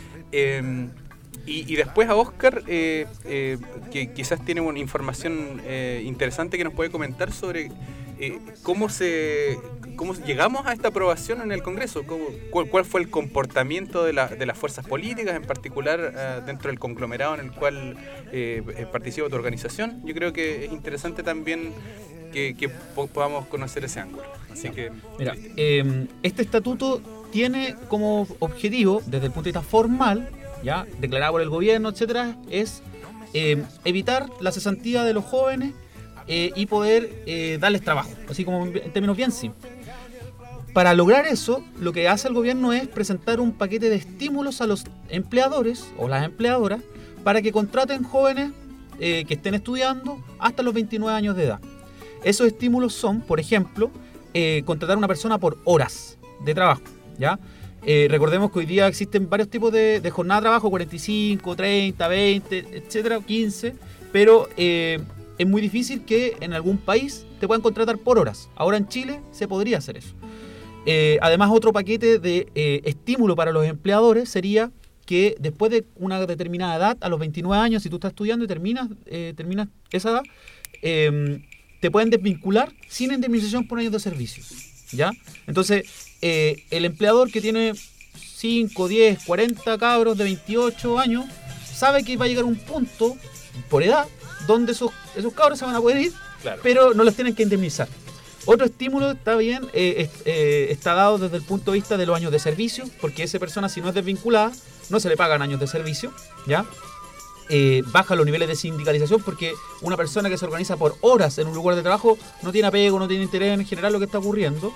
Eh, Y, y después a Oscar, eh, eh, que quizás tiene una información eh, interesante que nos puede comentar sobre eh, cómo se cómo llegamos a esta aprobación en el Congreso, cómo, cuál, cuál fue el comportamiento de, la, de las fuerzas políticas, en particular eh, dentro del conglomerado en el cual eh, participa tu organización. Yo creo que es interesante también que, que podamos conocer ese ángulo. Así que, mira, eh, este estatuto tiene como objetivo, desde el punto de vista formal, ya declarado por el gobierno, etcétera, es eh, evitar la cesantía de los jóvenes eh, y poder eh, darles trabajo, así como en términos bien simples. Para lograr eso, lo que hace el gobierno es presentar un paquete de estímulos a los empleadores o las empleadoras para que contraten jóvenes eh, que estén estudiando hasta los veintinueve años de edad. Esos estímulos son, por ejemplo, eh, contratar a una persona por horas de trabajo, ¿ya? Eh, recordemos que hoy día existen varios tipos de, de jornada de trabajo, cuarenta y cinco, treinta, veinte, etcétera, quince, pero eh, es muy difícil que en algún país te puedan contratar por horas. Ahora en Chile se podría hacer eso. Eh, además, otro paquete de eh, estímulo para los empleadores sería que después de una determinada edad, a los veintinueve años, si tú estás estudiando y terminas, eh, terminas esa edad, eh, te pueden desvincular sin indemnización por años de servicio, ¿ya? Entonces, Eh, el empleador que tiene cinco, diez, cuarenta cabros de veintiocho años sabe que va a llegar un punto por edad donde esos, esos cabros se van a poder ir, claro, pero no los tienen que indemnizar. Otro estímulo está bien, eh, eh, está dado desde el punto de vista de los años de servicio, porque esa persona, si no es desvinculada, no se le pagan años de servicio, ¿ya? Eh, baja los niveles de sindicalización, porque una persona que se organiza por horas en un lugar de trabajo no tiene apego, no tiene interés en general lo que está ocurriendo.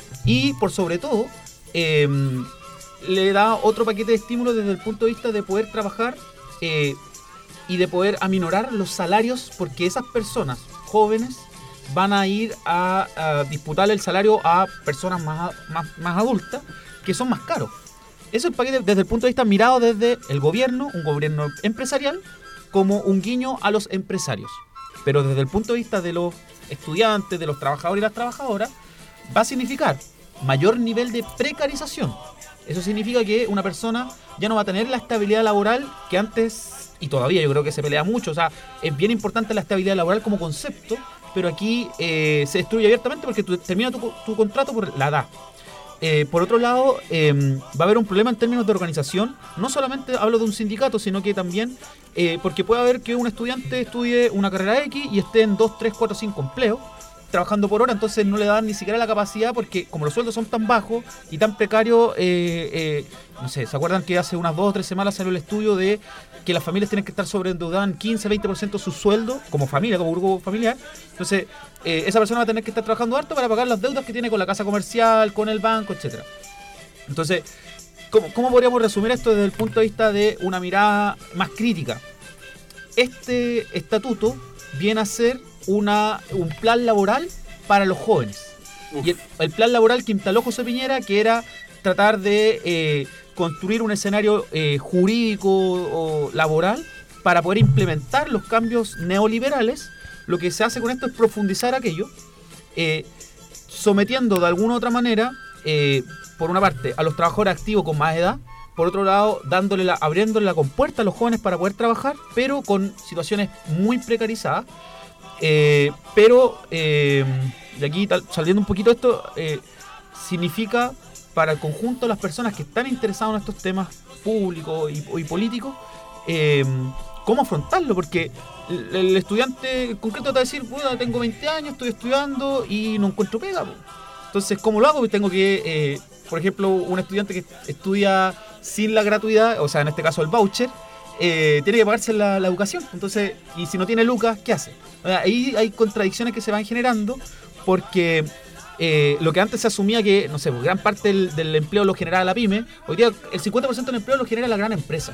Y por sobre todo, eh, le da otro paquete de estímulos desde el punto de vista de poder trabajar eh, y de poder aminorar los salarios, porque esas personas jóvenes van a ir a, a disputar el salario a personas más, más, más adultas, que son más caros. Eso es el paquete desde el punto de vista mirado desde el gobierno, un gobierno empresarial, como un guiño a los empresarios. Pero desde el punto de vista de los estudiantes, de los trabajadores y las trabajadoras, va a significar mayor nivel de precarización. Eso significa que una persona ya no va a tener la estabilidad laboral que antes, y todavía yo creo que se pelea mucho. O sea, es bien importante la estabilidad laboral como concepto, pero aquí eh, se destruye abiertamente porque tú, termina tu, tu contrato por la edad. Eh, por otro lado, eh, va a haber un problema en términos de organización. No solamente hablo de un sindicato, sino que también eh, porque puede haber que un estudiante estudie una carrera X y esté en dos, tres, cuatro, cinco empleos trabajando por hora, entonces no le dan ni siquiera la capacidad, porque como los sueldos son tan bajos y tan precarios, eh, eh, no sé, ¿se acuerdan que hace unas dos o tres semanas salió el estudio de que las familias tienen que estar sobreendeudadas en quince a veinte por ciento de su sueldo como familia, como grupo familiar? Entonces eh, esa persona va a tener que estar trabajando harto para pagar las deudas que tiene con la casa comercial, con el banco, etcétera. Entonces, ¿cómo, ¿cómo podríamos resumir esto desde el punto de vista de una mirada más crítica? Este estatuto viene a ser una, un plan laboral para los jóvenes. Uf. Y el, el plan laboral que instaló José Piñera, que era tratar de eh, construir un escenario eh, jurídico o laboral para poder implementar los cambios neoliberales. Lo que se hace con esto es profundizar aquello, eh, sometiendo de alguna u otra manera, eh, por una parte, a los trabajadores activos con más edad, por otro lado, dándole la, abriéndole la compuerta a los jóvenes para poder trabajar, pero con situaciones muy precarizadas. Eh, pero, eh, de aquí tal, saliendo un poquito esto, eh, significa para el conjunto de las personas que están interesadas en estos temas públicos y, y políticos, eh, cómo afrontarlo, porque el, el estudiante en concreto te va a decir, bueno, tengo veinte años, estoy estudiando y no encuentro pega, po. Entonces, ¿cómo lo hago? Pues tengo que, eh, por ejemplo, un estudiante que estudia sin la gratuidad, o sea, en este caso el voucher, eh, tiene que pagarse la, la educación. Entonces, y si no tiene lucas, ¿qué hace? Ahí hay contradicciones que se van generando, porque eh, lo que antes se asumía que, no sé, pues, gran parte del, del empleo lo generaba la pyme, hoy día el cincuenta por ciento del empleo lo genera la gran empresa.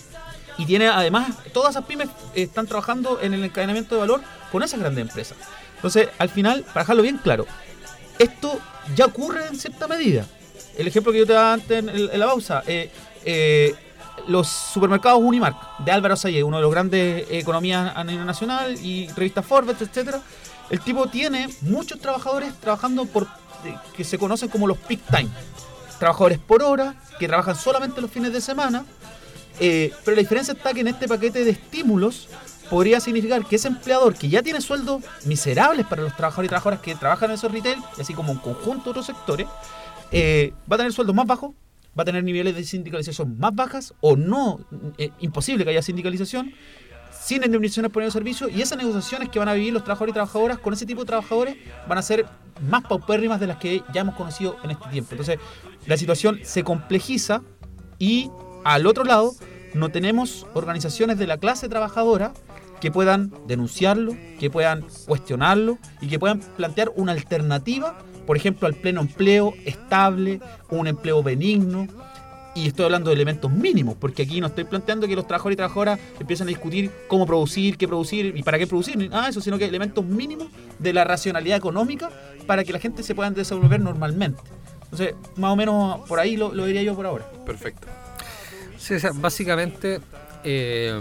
Y tiene, además, todas esas pymes eh, están trabajando en el encadenamiento de valor con esas grandes empresas. Entonces, al final, para dejarlo bien claro, esto ya ocurre en cierta medida. El ejemplo que yo te daba antes en, en la pausa, eh, eh, los supermercados Unimark de Álvaro Sayé, uno de los grandes eh, economías a nivel nacional, y revista Forbes, etcétera. El tipo tiene muchos trabajadores trabajando por eh, que se conocen como los peak time, trabajadores por hora que trabajan solamente los fines de semana. Eh, pero la diferencia está que en este paquete de estímulos podría significar que ese empleador que ya tiene sueldos miserables para los trabajadores y trabajadoras que trabajan en esos retail, y así como un conjunto de otros sectores, eh, va a tener sueldos más bajos, va a tener niveles de sindicalización más bajas, o no, eh, imposible que haya sindicalización, sin indemnizaciones por el servicio, y esas negociaciones que van a vivir los trabajadores y trabajadoras con ese tipo de trabajadores van a ser más paupérrimas de las que ya hemos conocido en este tiempo. Entonces, la situación se complejiza y, al otro lado, no tenemos organizaciones de la clase trabajadora que puedan denunciarlo, que puedan cuestionarlo y que puedan plantear una alternativa, por ejemplo, al pleno empleo estable, un empleo benigno. Y estoy hablando de elementos mínimos, porque aquí no estoy planteando que los trabajadores y trabajadoras empiecen a discutir cómo producir, qué producir y para qué producir, ah, eso, sino que elementos mínimos de la racionalidad económica para que la gente se pueda desenvolver normalmente. Entonces, más o menos por ahí lo, lo diría yo por ahora. Perfecto. Sí, o sea, básicamente eh,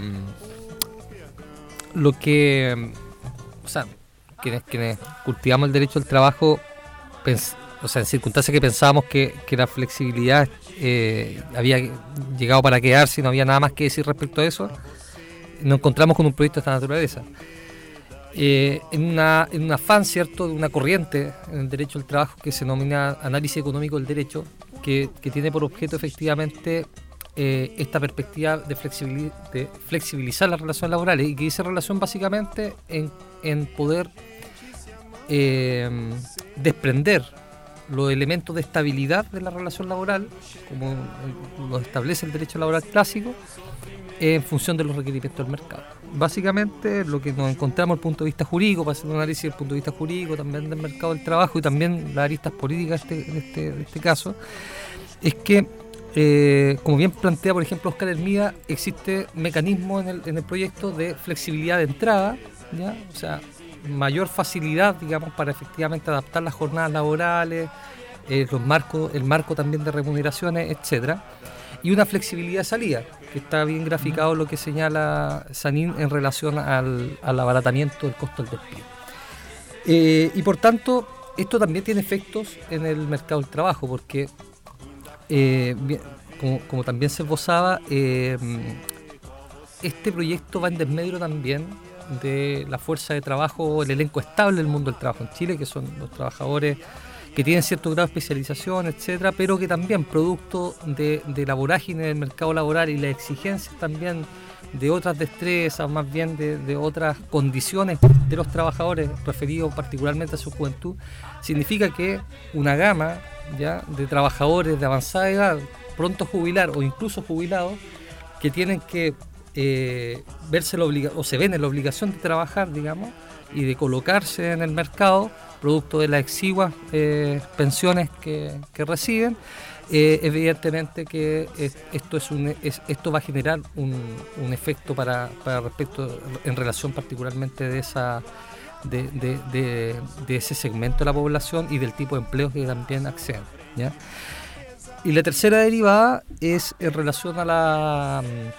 lo que, o sea, quienes, quienes cultivamos el derecho al trabajo, pens, o sea, en circunstancias que pensábamos que, que la flexibilidad eh, había llegado para quedarse y no había nada más que decir respecto a eso, nos encontramos con un proyecto de esta naturaleza. Eh, en, una, en un afán, ¿cierto?, de una corriente en el derecho al trabajo que se denomina análisis económico del derecho, que, que tiene por objeto efectivamente eh, esta perspectiva de, flexibil, de flexibilizar las relaciones laborales, y que dice relación básicamente en, en poder eh, desprender los elementos de estabilidad de la relación laboral, como lo establece el derecho laboral clásico, en función de los requerimientos del mercado. Básicamente lo que nos encontramos desde el punto de vista jurídico, para hacer un análisis desde el punto de vista jurídico, también del mercado del trabajo y también las aristas políticas este, en este, en este caso, es que eh, como bien plantea, por ejemplo, Oscar Hermida, existe mecanismo en el, en el proyecto de flexibilidad de entrada, ¿ya? O sea, mayor facilidad, digamos, para efectivamente adaptar las jornadas laborales, eh, los marcos, el marco también de remuneraciones, etcétera, y una flexibilidad de salida, que está bien graficado lo que señala Sanín en relación al, al abaratamiento del costo del despido. Eh, y por tanto, esto también tiene efectos en el mercado del trabajo, porque eh, bien, como, como también se esbozaba, eh, este proyecto va en desmedro también de la fuerza de trabajo, el elenco estable del mundo del trabajo en Chile, que son los trabajadores que tienen cierto grado de especialización, etcétera, pero que también producto de, de la vorágine del mercado laboral y las exigencias también de otras destrezas, más bien de, de otras condiciones de los trabajadores, referidos particularmente a su juventud, significa que una gama ya de trabajadores de avanzada edad, pronto a jubilar o incluso jubilados, que tienen que eh, verse la obliga- o se ven en la obligación de trabajar, digamos, y de colocarse en el mercado, producto de las exiguas eh, pensiones que, que reciben, eh, evidentemente que es, esto es un es, esto va a generar un, un efecto para, para respecto en relación particularmente de esa de, de, de, de ese segmento de la población y del tipo de empleos que también acceden, ¿ya? Y la tercera derivada es en relación a la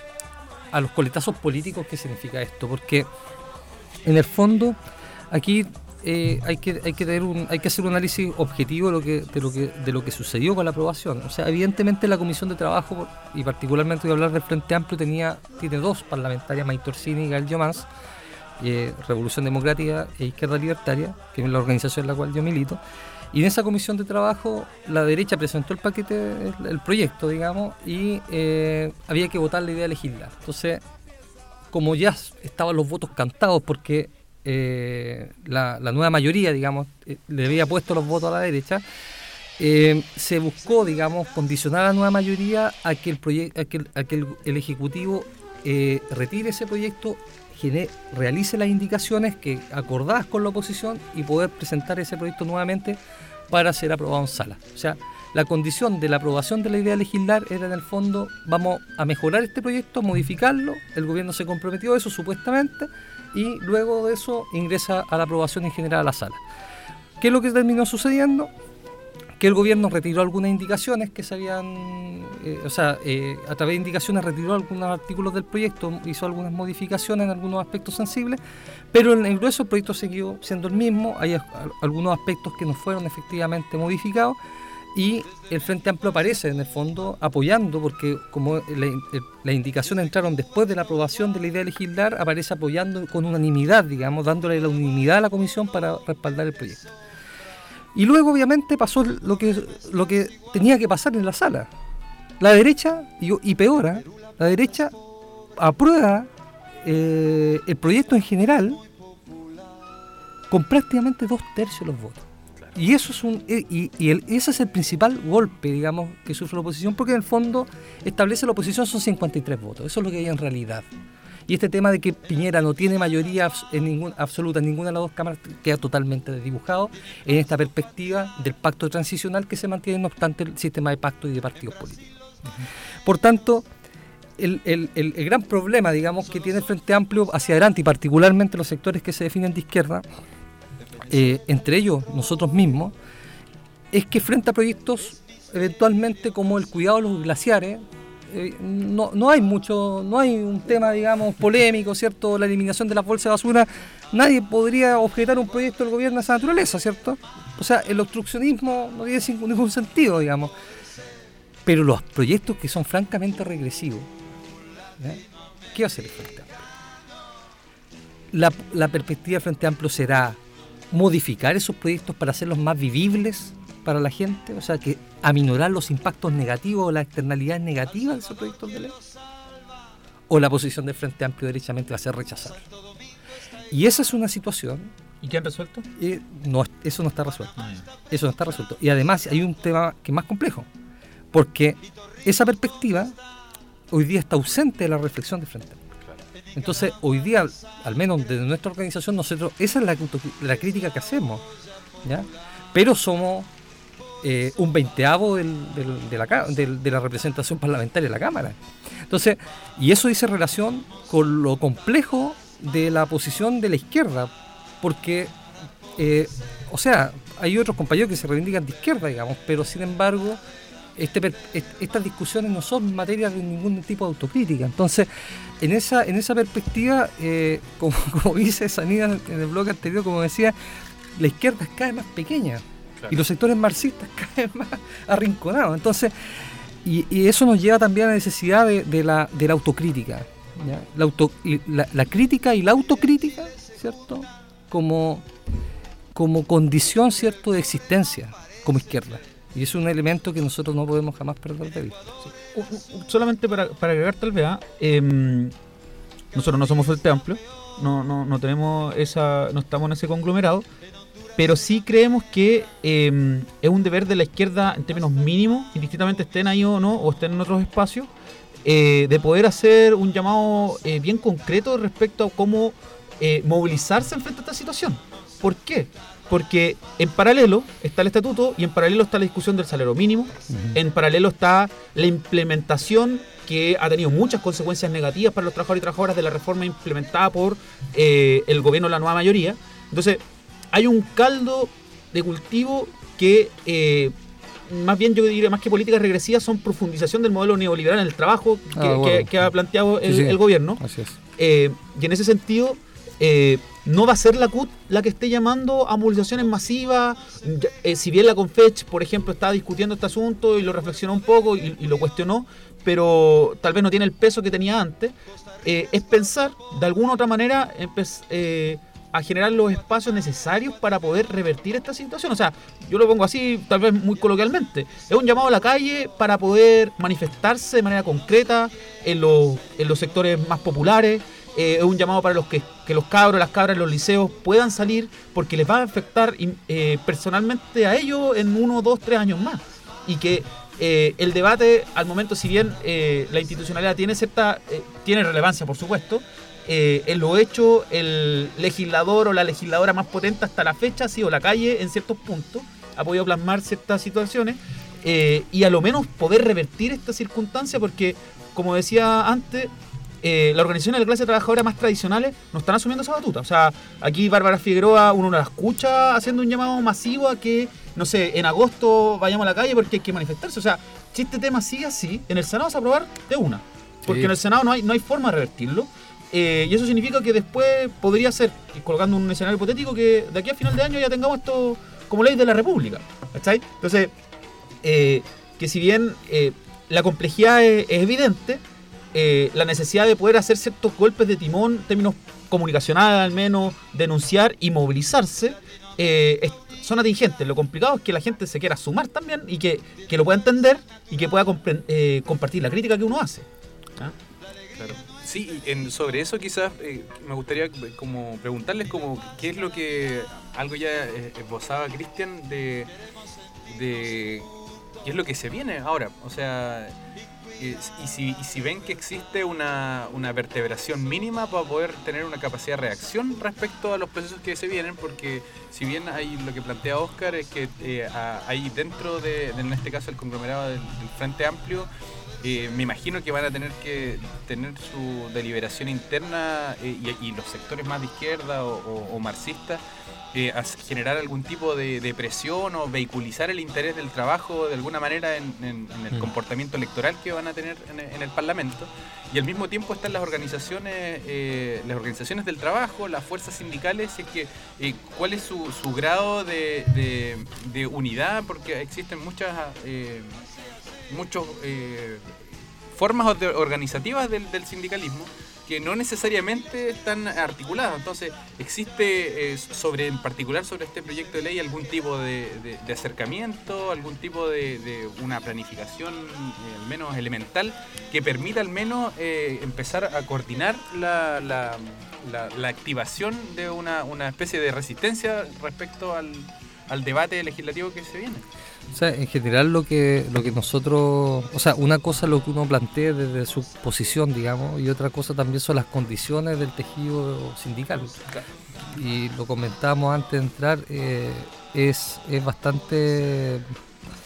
a los coletazos políticos que significa esto, porque en el fondo aquí Eh, hay que hay que tener un hay que hacer un análisis objetivo de lo que de lo que de lo que sucedió con la aprobación. O sea, evidentemente la Comisión de Trabajo, y particularmente voy a hablar del Frente Amplio, tenía tiene dos parlamentarias, Maite Orsini y Gael Llomans, eh, Revolución Democrática e Izquierda Libertaria, que es la organización en la cual yo milito. Y en esa Comisión de Trabajo la derecha presentó el paquete, el, el proyecto, digamos, y eh, había que votar la idea de legislar. Entonces, como ya estaban los votos cantados, porque Eh, la, la nueva mayoría, digamos, eh, le había puesto los votos a la derecha, eh, se buscó, digamos, condicionar a la nueva mayoría a que el, proyecto, a que el, a que el, el Ejecutivo eh, retire ese proyecto, gener, realice las indicaciones que acordadas con la oposición y poder presentar ese proyecto nuevamente para ser aprobado en sala. O sea, la condición de la aprobación de la idea de legislar era, en el fondo, vamos a mejorar este proyecto, modificarlo, el gobierno se comprometió a eso supuestamente, y luego de eso ingresa a la aprobación en general a la sala. ¿Qué es lo que terminó sucediendo? Que el gobierno retiró algunas indicaciones que se habían, eh, o sea, eh, a través de indicaciones retiró algunos artículos del proyecto, hizo algunas modificaciones en algunos aspectos sensibles, pero en el grueso el proyecto siguió siendo el mismo, hay a, algunos aspectos que no fueron efectivamente modificados, y el Frente Amplio aparece en el fondo apoyando, porque como la, las indicaciones entraron después de la aprobación de la idea de legislar, aparece apoyando con unanimidad, digamos, dándole la unanimidad a la comisión para respaldar el proyecto. Y luego obviamente pasó lo que, lo que tenía que pasar en la sala. La derecha, y, y peor, ¿eh? la derecha aprueba eh, el proyecto en general con prácticamente dos tercios de los votos. Y eso es un y, y el, ese es el principal golpe, digamos, que sufre la oposición, porque en el fondo establece la oposición son cincuenta y tres votos, eso es lo que hay en realidad. Y este tema de que Piñera no tiene mayoría en ningún, absoluta en ninguna de las dos cámaras queda totalmente desdibujado en esta perspectiva del pacto transicional que se mantiene, no obstante, el sistema de pactos y de partidos políticos. Uh-huh. Por tanto, el, el, el, el gran problema, digamos, que tiene el Frente Amplio hacia adelante, y particularmente los sectores que se definen de izquierda, Eh, entre ellos nosotros mismos, es que frente a proyectos eventualmente como el cuidado de los glaciares, eh, no, no hay mucho, no hay un tema, digamos, polémico, ¿cierto? La eliminación de las bolsas de basura, nadie podría objetar un proyecto del gobierno de esa naturaleza, ¿cierto? O sea, el obstruccionismo no tiene ningún sentido, digamos. Pero los proyectos que son francamente regresivos, ¿ya? ¿Qué va a hacer el Frente Amplio? La, la perspectiva del Frente Amplio será modificar esos proyectos para hacerlos más vivibles para la gente, o sea, que aminorar los impactos negativos o las externalidades negativas de esos proyectos de ley, o la posición del Frente Amplio derechamente va a ser rechazar. Y esa es una situación. ¿Y qué han resuelto? Eh, no, eso no está resuelto. Ah, eso no está resuelto. Y además hay un tema que es más complejo, porque esa perspectiva hoy día está ausente de la reflexión del Frente Amplio. Entonces, hoy día, al menos desde nuestra organización, nosotros, esa es la, la crítica que hacemos, ¿ya? Pero somos eh, un veinteavo del, del, de, la, del, de la representación parlamentaria de la Cámara. Entonces, y eso dice relación con lo complejo de la posición de la izquierda, porque, eh, o sea, hay otros compañeros que se reivindican de izquierda, digamos, pero sin embargo, este, estas discusiones no son materia de ningún tipo de autocrítica. Entonces, en esa en esa perspectiva, eh, como, como dice Sanida en el blog anterior, como decía, la izquierda es cada vez más pequeña, claro, y los sectores marxistas cada vez más arrinconados. Entonces, y, y eso nos lleva también a la necesidad de, de, la, de la autocrítica, ¿ya? La, auto, la, la crítica y la autocrítica, ¿cierto? Como, como condición, ¿cierto?, de existencia como izquierda. Y es un elemento que nosotros no podemos jamás perder de vista. Sí. Solamente para, para agregar tal vez, eh, nosotros no somos Frente Amplio, no, no, no tenemos esa, no estamos en ese conglomerado, pero sí creemos que eh, es un deber de la izquierda en términos mínimos, indistintamente estén ahí o no, o estén en otros espacios, eh, de poder hacer un llamado eh, bien concreto respecto a cómo eh, movilizarse frente a esta situación. ¿Por qué? Porque en paralelo está el estatuto y en paralelo está la discusión del salario mínimo, uh-huh. en paralelo está la implementación que ha tenido muchas consecuencias negativas para los trabajadores y trabajadoras de la reforma implementada por eh, el gobierno de la nueva mayoría. Entonces, hay un caldo de cultivo que, eh, más bien yo diría, más que políticas regresivas, son profundización del modelo neoliberal en el trabajo que, ah, bueno. que, que ha planteado el, sí, sí. el gobierno. Así es. Eh, y en ese sentido... Eh, no va a ser la C U T la que esté llamando a movilizaciones masivas. Eh, si bien la Confech, por ejemplo, estaba discutiendo este asunto y lo reflexionó un poco y, y lo cuestionó, pero tal vez no tiene el peso que tenía antes, eh, es pensar de alguna u otra manera eh, a generar los espacios necesarios para poder revertir esta situación. O sea, yo lo pongo así, tal vez muy coloquialmente, es un llamado a la calle para poder manifestarse de manera concreta en los, en los sectores más populares. Eh, es un llamado para los que, que los cabros, las cabras en los liceos puedan salir, porque les va a afectar eh, personalmente a ellos en uno, dos, tres años más. Y que eh, el debate, al momento, si bien eh, la institucionalidad tiene cierta eh, tiene relevancia, por supuesto, eh, en lo hecho, el legislador o la legisladora más potente hasta la fecha ha sido la calle en ciertos puntos, ha podido plasmar ciertas situaciones eh, y a lo menos poder revertir esta circunstancia, porque, como decía antes, Eh, las organizaciones de la clase trabajadora más tradicionales no están asumiendo esa batuta. O sea, aquí Bárbara Figueroa, uno la escucha haciendo un llamado masivo a que, no sé, en agosto vayamos a la calle porque hay que manifestarse. O sea, si este tema sigue así, en el Senado se va a aprobar de una. Porque sí. en el Senado no hay, no hay forma de revertirlo. Eh, y eso significa que después podría ser, colocando un escenario hipotético, que de aquí a final de año ya tengamos esto como ley de la República. ¿Cachai? Entonces, eh, que si bien eh, la complejidad es, es evidente, Eh, la necesidad de poder hacer ciertos golpes de timón, en términos comunicacionales al menos, denunciar y movilizarse, eh, es, son atingentes. Lo complicado es que la gente se quiera sumar también y que, que lo pueda entender y que pueda eh, compartir la crítica que uno hace. ¿Ah? Claro. Sí, en, sobre eso quizás eh, me gustaría como preguntarles como qué es lo que, algo ya eh, esbozaba Cristian, de, de qué es lo que se viene ahora. O sea... Y si, y si ven que existe una, una vertebración mínima para poder tener una capacidad de reacción respecto a los procesos que se vienen, porque si bien hay lo que plantea Óscar es que eh, hay dentro de, de, en este caso, el conglomerado del, del Frente Amplio, eh, me imagino que van a tener que tener su deliberación interna eh, y, y los sectores más de izquierda o, o, o marxistas, Eh, a generar algún tipo de, de presión o vehiculizar el interés del trabajo de alguna manera en, en, en el mm. comportamiento electoral que van a tener en, en el Parlamento. Y al mismo tiempo están las organizaciones eh, las organizaciones del trabajo, las fuerzas sindicales, es que eh, cuál es su, su grado de, de, de unidad, porque existen muchas eh, muchos eh, formas organizativas del, del sindicalismo que no necesariamente están articuladas. Entonces, existe eh, sobre, en particular sobre este proyecto de ley, algún tipo de, de, de acercamiento, algún tipo de, de una planificación eh, al menos elemental que permita al menos eh, empezar a coordinar la, la, la, la activación de una, una especie de resistencia respecto al, al debate legislativo que se viene. O sea, en general lo que lo que nosotros, o sea, una cosa es lo que uno plantea desde su posición, digamos, y otra cosa también son las condiciones del tejido sindical. Y lo comentábamos antes de entrar, eh, es, es bastante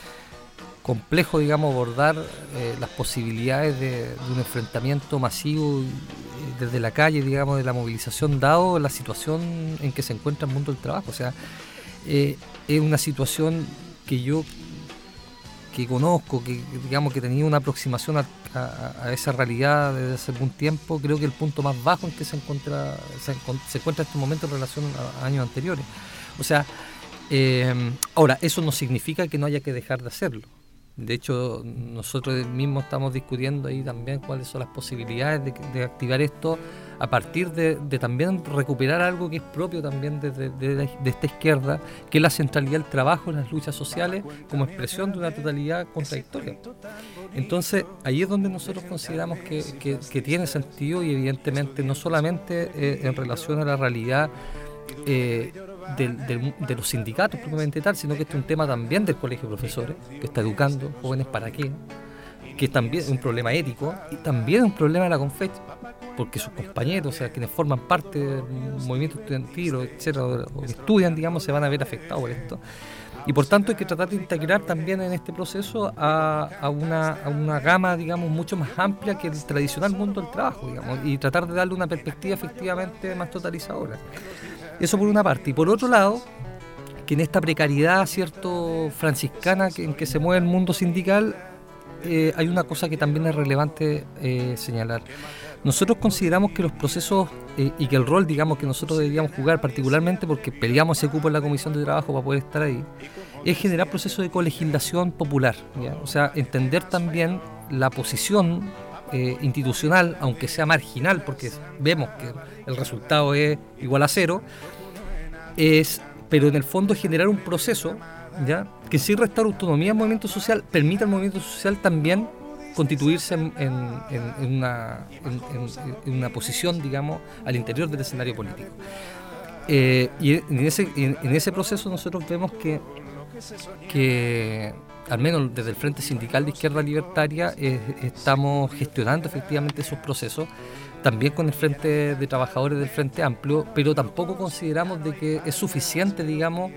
complejo, digamos, abordar eh, las posibilidades de, de un enfrentamiento masivo eh, desde la calle, digamos, de la movilización, dado la situación en que se encuentra el mundo del trabajo. O sea, eh, es una situación que yo que conozco, que digamos que tenía una aproximación a, a, a esa realidad desde hace algún tiempo. Creo que el punto más bajo en que se encuentra se, se encuentra en este momento en relación a, a años anteriores. O sea, eh, ahora, eso no significa que no haya que dejar de hacerlo. De hecho, nosotros mismos estamos discutiendo ahí también cuáles son las posibilidades de, de activar esto a partir de, de también recuperar algo que es propio también de, de, de, de esta izquierda, que es la centralidad del trabajo en las luchas sociales como expresión de una totalidad contradictoria. Entonces, ahí es donde nosotros consideramos que, que, que tiene sentido, y evidentemente no solamente eh, en relación a la realidad eh, del, del, de los sindicatos propiamente tal, sino que este es un tema también del colegio de profesores, que está educando jóvenes para qué, que también es un problema ético y también es un problema de la CONFECH, porque sus compañeros, o sea, quienes forman parte del movimiento estudiantil, o etcétera, o que estudian, digamos, se van a ver afectados por esto. Y por tanto hay que tratar de integrar también en este proceso a, a, una, a una gama, digamos, mucho más amplia que el tradicional mundo del trabajo, digamos, y tratar de darle una perspectiva efectivamente más totalizadora. Eso por una parte. Y por otro lado, que en esta precariedad, cierto, franciscana que, en que se mueve el mundo sindical, eh, hay una cosa que también es relevante eh, señalar. Nosotros consideramos que los procesos eh, y que el rol, digamos, que nosotros deberíamos jugar, particularmente porque peleamos ese cupo en la Comisión de Trabajo para poder estar ahí, es generar procesos de colegislación popular, ¿ya? O sea, entender también la posición eh, institucional, aunque sea marginal, porque vemos que el resultado es igual a cero, es, pero en el fondo generar un proceso, ¿ya?, que sin restar autonomía al movimiento social, permita al movimiento social también constituirse en, en, en, una, en, en, en una posición, digamos, al interior del escenario político. Eh, y en ese, en, en ese proceso nosotros vemos que, que al menos desde el Frente Sindical de Izquierda Libertaria, eh, estamos gestionando efectivamente esos procesos, también con el Frente de Trabajadores del Frente Amplio, pero tampoco consideramos de que es suficiente, digamos,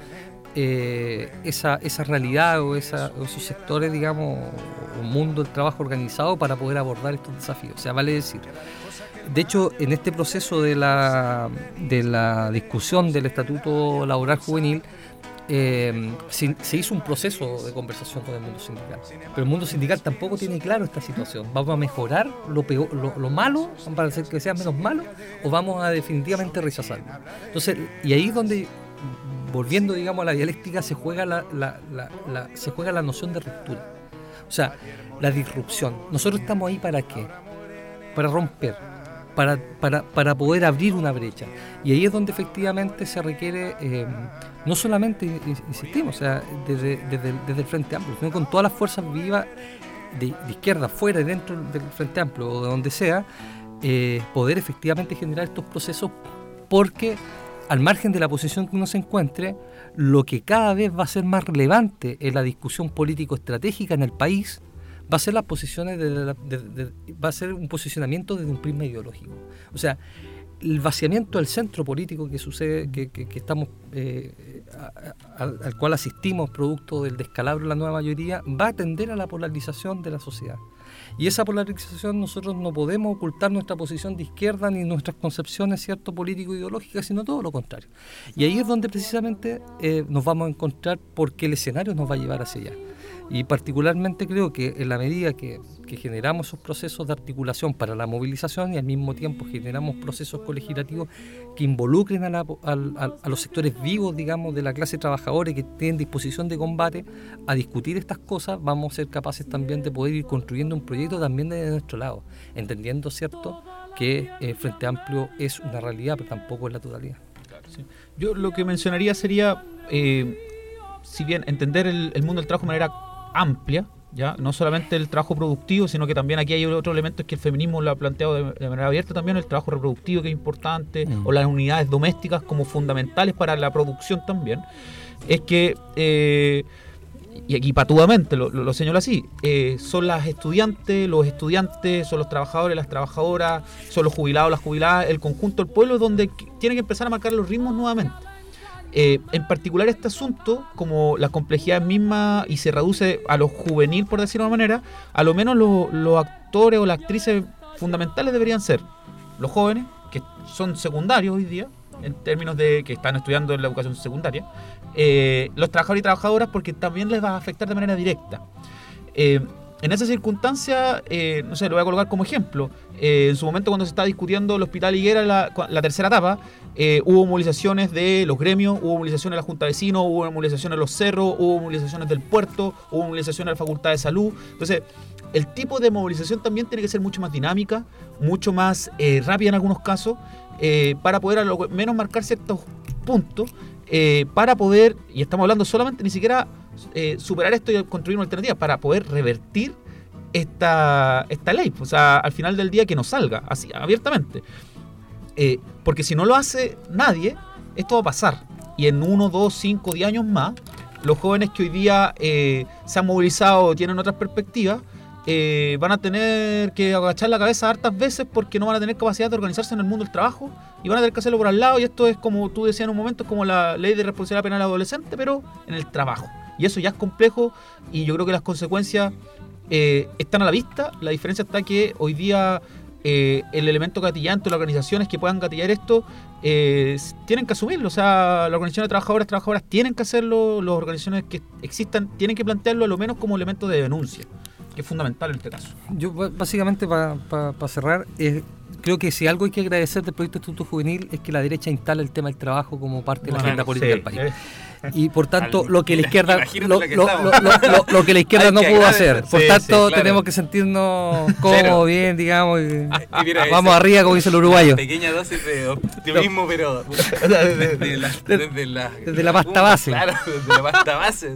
Eh, esa, esa realidad o, esa, o esos sectores, digamos, un mundo del trabajo organizado para poder abordar estos desafíos. O sea, vale decir, de hecho, en este proceso de la, de la discusión del Estatuto Laboral Juvenil, eh, se, se hizo un proceso de conversación con el mundo sindical, pero el mundo sindical tampoco tiene claro esta situación. ¿Vamos a mejorar lo, peor, lo, lo malo para hacer que sea menos malo, o vamos a definitivamente rechazarlo? Entonces, y ahí es donde, volviendo, digamos, a la dialéctica, se juega la, la, la, la, se juega la noción de ruptura. O sea, la disrupción. Nosotros estamos ahí ¿para qué? Para romper, para, para, para poder abrir una brecha. Y ahí es donde efectivamente se requiere, eh, no solamente, insistimos, o sea, desde, desde, desde el Frente Amplio, sino con todas las fuerzas vivas de, de izquierda, fuera y dentro del Frente Amplio, o de donde sea, eh, poder efectivamente generar estos procesos, porque al margen de la posición que uno se encuentre, lo que cada vez va a ser más relevante en la discusión político-estratégica en el país va a ser las posiciones de, la, de, de va a ser un posicionamiento desde un prisma ideológico. O sea, el vaciamiento del centro político que sucede, que, que, que estamos eh, a, a, al cual asistimos producto del descalabro de la nueva mayoría, va a tender a la polarización de la sociedad. Y esa polarización, nosotros no podemos ocultar nuestra posición de izquierda ni nuestras concepciones, cierto, político-ideológicas, sino todo lo contrario. Y ahí es donde precisamente eh, nos vamos a encontrar, porque el escenario nos va a llevar hacia allá. Y particularmente creo que en la medida que, que generamos esos procesos de articulación para la movilización, y al mismo tiempo generamos procesos colegislativos que involucren a, la, a, a, a los sectores vivos, digamos, de la clase trabajadora y que tienen disposición de combate a discutir estas cosas, vamos a ser capaces también de poder ir construyendo un proyecto también desde nuestro lado, entendiendo, cierto, que el Frente Amplio es una realidad, pero tampoco es la totalidad. Sí. Yo lo que mencionaría sería, eh, si bien entender el, el mundo del trabajo de manera amplia, ya no solamente el trabajo productivo, sino que también aquí hay otro elemento, es que el feminismo lo ha planteado de, de manera abierta también, el trabajo reproductivo, que es importante, mm. o las unidades domésticas como fundamentales para la producción también, es que eh, y aquí patudamente lo, lo, lo señalo así, eh, son las estudiantes, los estudiantes, son los trabajadores, las trabajadoras, son los jubilados, las jubiladas, el conjunto del pueblo, donde tienen que empezar a marcar los ritmos nuevamente. Eh, en particular este asunto, como la complejidad misma y se reduce a lo juvenil, por decirlo de una manera, a lo menos los lo actores o las actrices fundamentales deberían ser los jóvenes, que son secundarios hoy día, en términos de que están estudiando en la educación secundaria, eh, los trabajadores y trabajadoras, porque también les va a afectar de manera directa. Eh, En esa circunstancia, eh, no sé, lo voy a colocar como ejemplo. Eh, en su momento, cuando se estaba discutiendo el Hospital Higuera, la, la tercera etapa, eh, hubo movilizaciones de los gremios, hubo movilizaciones de la Junta de Vecinos, hubo movilizaciones de los cerros, hubo movilizaciones del puerto, hubo movilizaciones de la Facultad de Salud. Entonces, el tipo de movilización también tiene que ser mucho más dinámica, mucho más eh, rápida en algunos casos, eh, para poder a lo menos marcar ciertos puntos, eh, para poder, y estamos hablando solamente, ni siquiera... Eh, superar esto y construir una alternativa para poder revertir esta, esta ley, o sea, al final del día que no salga así abiertamente, eh, porque si no lo hace nadie, esto va a pasar, y en uno, dos, cinco, diez años más, los jóvenes que hoy día eh, se han movilizado o tienen otras perspectivas, eh, van a tener que agachar la cabeza hartas veces porque no van a tener capacidad de organizarse en el mundo del trabajo y van a tener que hacerlo por al lado, y esto es, como tú decías en un momento, es como la ley de responsabilidad penal adolescente, pero en el trabajo. Y eso ya es complejo, y yo creo que las consecuencias eh, están a la vista. La diferencia está que hoy día eh, el elemento gatillante, las organizaciones que puedan gatillar esto, eh, tienen que asumirlo. O sea, las organizaciones de trabajadores, trabajadoras tienen que hacerlo, las organizaciones que existan tienen que plantearlo a lo menos como elemento de denuncia, que es fundamental en este caso. Yo básicamente, para pa, pa cerrar, eh, creo que si algo hay que agradecer del proyecto Instituto Juvenil es que la derecha instala el tema del trabajo como parte de la agenda política sí, del país. Eh. Y por tanto, lo que la izquierda lo, lo, lo, lo, lo, lo que la izquierda no pudo hacer. Por sí, tanto, sí, claro. Tenemos que sentirnos cómodos, bien, digamos, y, y mira, vamos arriba, como dice el uruguayo. Pequeña dosis de optimismo, pero desde la, desde la, desde la pasta base. Claro, desde la pasta base.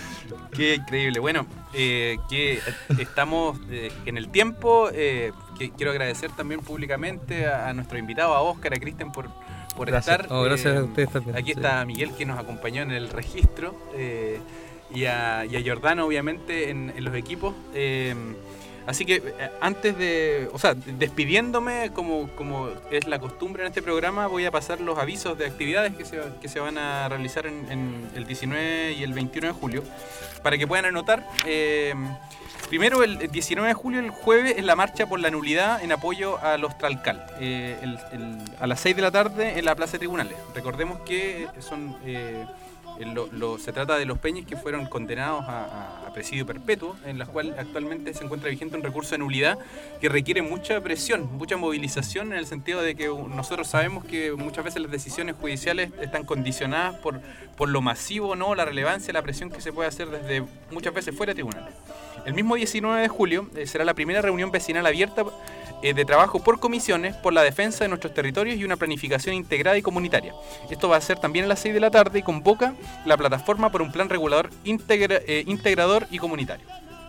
Qué increíble. Bueno, eh, que estamos eh, en el tiempo. Eh, que quiero agradecer también públicamente a, a nuestro invitado, a Óscar, a Cristian, por, por gracias. estar. Oh, gracias eh, a ustedes también. Aquí sí. está Miguel, que nos acompañó en el registro, eh, y, a, y a Jordano, obviamente, en, en los equipos. Eh, así que antes de, o sea, despidiéndome, como, como es la costumbre en este programa, voy a pasar los avisos de actividades que se, que se van a realizar en, en el diecinueve y el veintiuno de julio, para que puedan anotar. Eh, Primero, el diecinueve de julio, el jueves, es la marcha por la nulidad en apoyo a los Tralcal, eh, el, el, a las seis de la tarde en la Plaza de Tribunales. Recordemos que son eh, lo, lo, se trata de los peñes que fueron condenados a, a presidio perpetuo, en las cuales actualmente se encuentra vigente un recurso de nulidad que requiere mucha presión, mucha movilización, en el sentido de que nosotros sabemos que muchas veces las decisiones judiciales están condicionadas por, por lo masivo o no, la relevancia, la presión que se puede hacer desde muchas veces fuera de tribunales. El mismo diecinueve de julio eh, será la primera reunión vecinal abierta eh, de trabajo por comisiones por la defensa de nuestros territorios y una planificación integrada y comunitaria. Esto va a ser también a las seis de la tarde y convoca la plataforma por un plan regulador integra, eh, integrador y comunitario.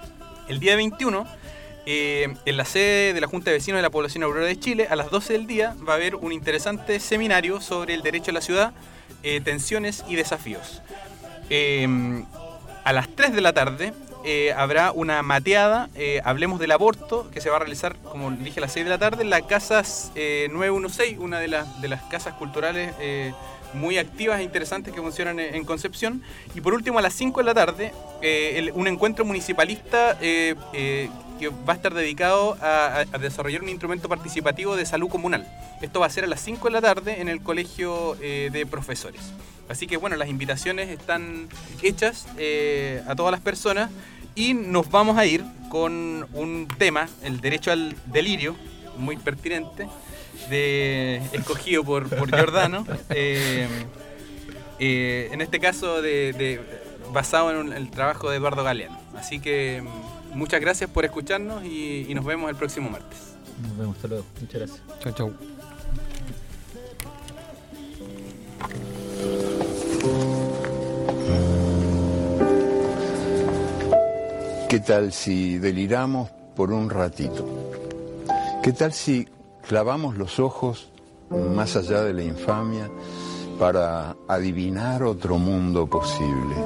El día veintiuno, eh, en la sede de la Junta de Vecinos de la Población Aurora de Chile, a las doce del día va a haber un interesante seminario sobre el derecho a la ciudad, eh, tensiones y desafíos. Eh, a las tres de la tarde, Eh, habrá una mateada, eh, Hablemos del Aborto, que se va a realizar, como dije, a las seis de la tarde en la Casas eh, nueve dieciséis, una de las, de las casas culturales eh, muy activas e interesantes que funcionan en, en Concepción. Y por último, a las cinco de la tarde, eh, el, un encuentro municipalista eh, eh, que va a estar dedicado a, a desarrollar un instrumento participativo de salud comunal. Esto va a ser a las cinco de la tarde en el Colegio eh, de Profesores. Así que bueno, las invitaciones están hechas eh, a todas las personas. Y nos vamos a ir con un tema, el derecho al delirio, muy pertinente, de, escogido por, por Jordano, eh, eh, en este caso de, de, basado en un, el trabajo de Eduardo Galeano. Así que muchas gracias por escucharnos y, y nos vemos el próximo martes. Nos vemos, hasta luego. Muchas gracias. Chau, chau. ¿Qué tal si deliramos por un ratito? ¿Qué tal si clavamos los ojos más allá de la infamia para adivinar otro mundo posible?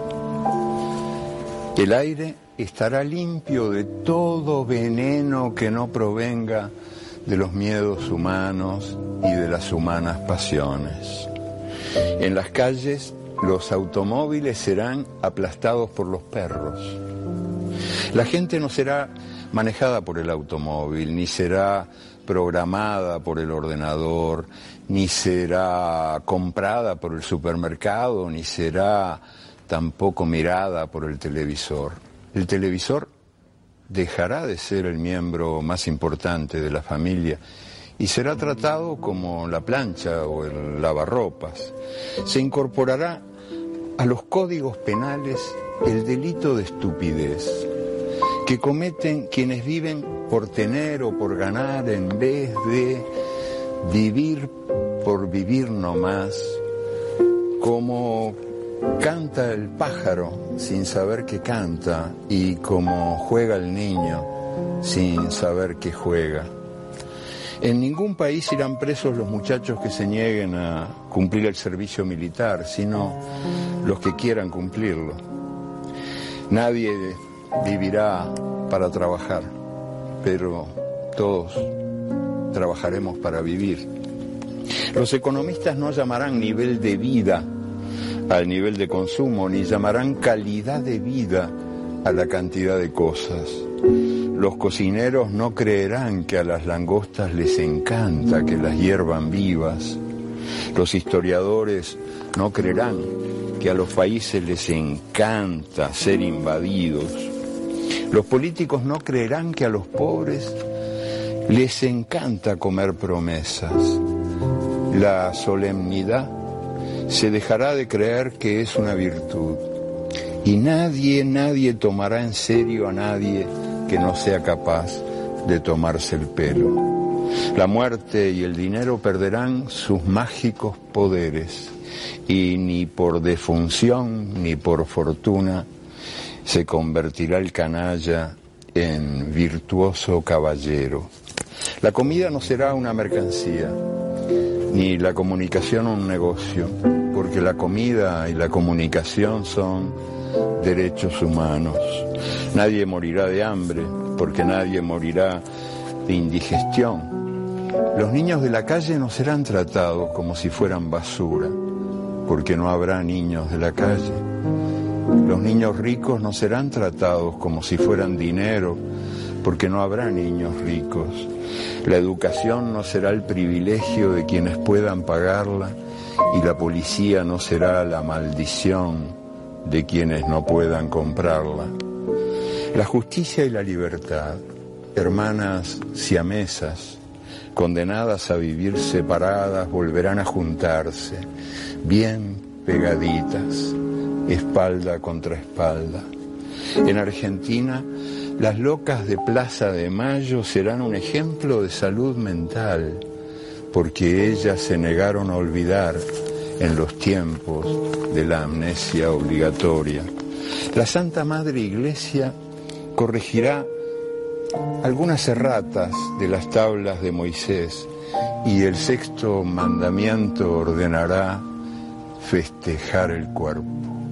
El aire estará limpio de todo veneno que no provenga de los miedos humanos y de las humanas pasiones. En las calles los automóviles serán aplastados por los perros. La gente no será manejada por el automóvil, ni será programada por el ordenador, ni será comprada por el supermercado, ni será tampoco mirada por el televisor. El televisor dejará de ser el miembro más importante de la familia y será tratado como la plancha o el lavarropas. Se incorporará a los códigos penales el delito de estupidez que cometen quienes viven por tener o por ganar en vez de vivir por vivir nomás, como canta el pájaro sin saber que canta y como juega el niño sin saber que juega. En ningún país irán presos los muchachos que se nieguen a cumplir el servicio militar, sino los que quieran cumplirlo. Nadie vivirá para trabajar, pero todos trabajaremos para vivir. Los economistas no llamarán nivel de vida al nivel de consumo, ni llamarán calidad de vida a la cantidad de cosas. Los cocineros no creerán que a las langostas les encanta que las hiervan vivas. Los historiadores no creerán que a los países les encanta ser invadidos. Los políticos no creerán que a los pobres les encanta comer promesas. La solemnidad se dejará de creer que es una virtud. Y nadie, nadie tomará en serio a nadie que no sea capaz de tomarse el pelo. La muerte y el dinero perderán sus mágicos poderes y ni por defunción ni por fortuna se convertirá el canalla en virtuoso caballero. La comida no será una mercancía, ni la comunicación un negocio, porque la comida y la comunicación son derechos humanos. Nadie morirá de hambre, porque nadie morirá de indigestión. Los niños de la calle no serán tratados como si fueran basura, porque no habrá niños de la calle. Los niños ricos no serán tratados como si fueran dinero, porque no habrá niños ricos. La educación no será el privilegio de quienes puedan pagarla, y la policía no será la maldición de quienes no puedan comprarla. La justicia y la libertad, hermanas siamesas, condenadas a vivir separadas, volverán a juntarse, bien pegaditas, espalda contra espalda. En Argentina, las locas de Plaza de Mayo serán un ejemplo de salud mental, porque ellas se negaron a olvidar en los tiempos de la amnesia obligatoria. La Santa Madre Iglesia corregirá algunas erratas de las tablas de Moisés y el sexto mandamiento ordenará festejar el cuerpo.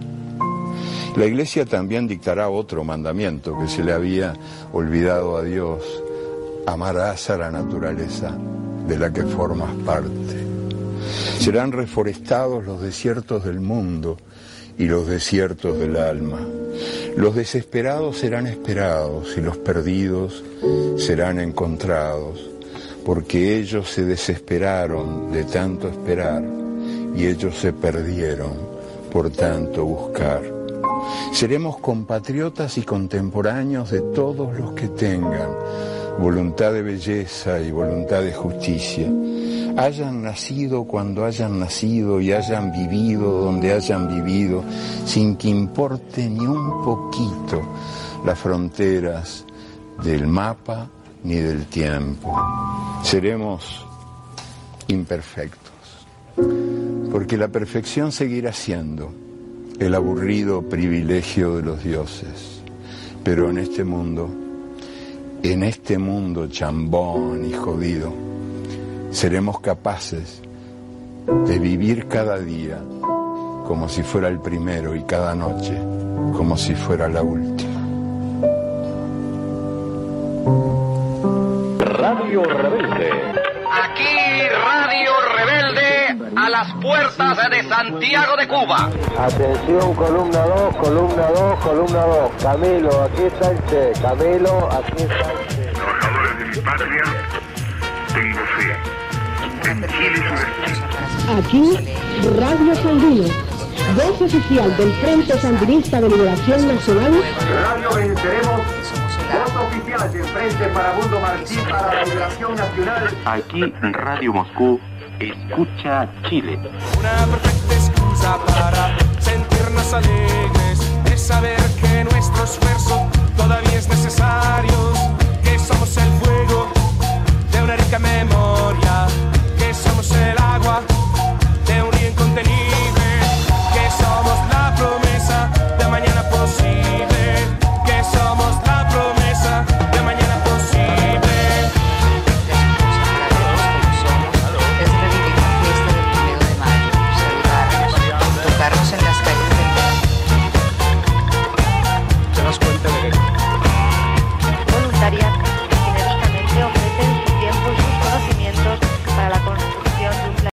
La Iglesia también dictará otro mandamiento que se le había olvidado a Dios: amarás a la naturaleza de la que formas parte. Serán reforestados los desiertos del mundo y los desiertos del alma. Los desesperados serán esperados y los perdidos serán encontrados, porque ellos se desesperaron de tanto esperar y ellos se perdieron por tanto buscar. Seremos compatriotas y contemporáneos de todos los que tengan voluntad de belleza y voluntad de justicia, hayan nacido cuando hayan nacido y hayan vivido donde hayan vivido, sin que importe ni un poquito las fronteras del mapa ni del tiempo. Seremos imperfectos, porque la perfección seguirá siendo el aburrido privilegio de los dioses. Pero en este mundo, en este mundo chambón y jodido, seremos capaces de vivir cada día como si fuera el primero y cada noche como si fuera la última. Radio Rebelde. Aquí Radio Rebelde a las las puertas de Santiago de Cuba. Atención, columna dos, columna dos, columna dos. Camilo, aquí está el Che. Camilo, aquí está el Che. Trabajadores de mi patria, tengo fe. En Chile su destino. Aquí, Radio Sandino, voz oficial del Frente Sandinista de Liberación Nacional. Radio Venceremos, voz oficial del Frente Farabundo Martí para la Liberación Nacional. Aquí Radio Moscú, escucha Chile. Una perfecta excusa para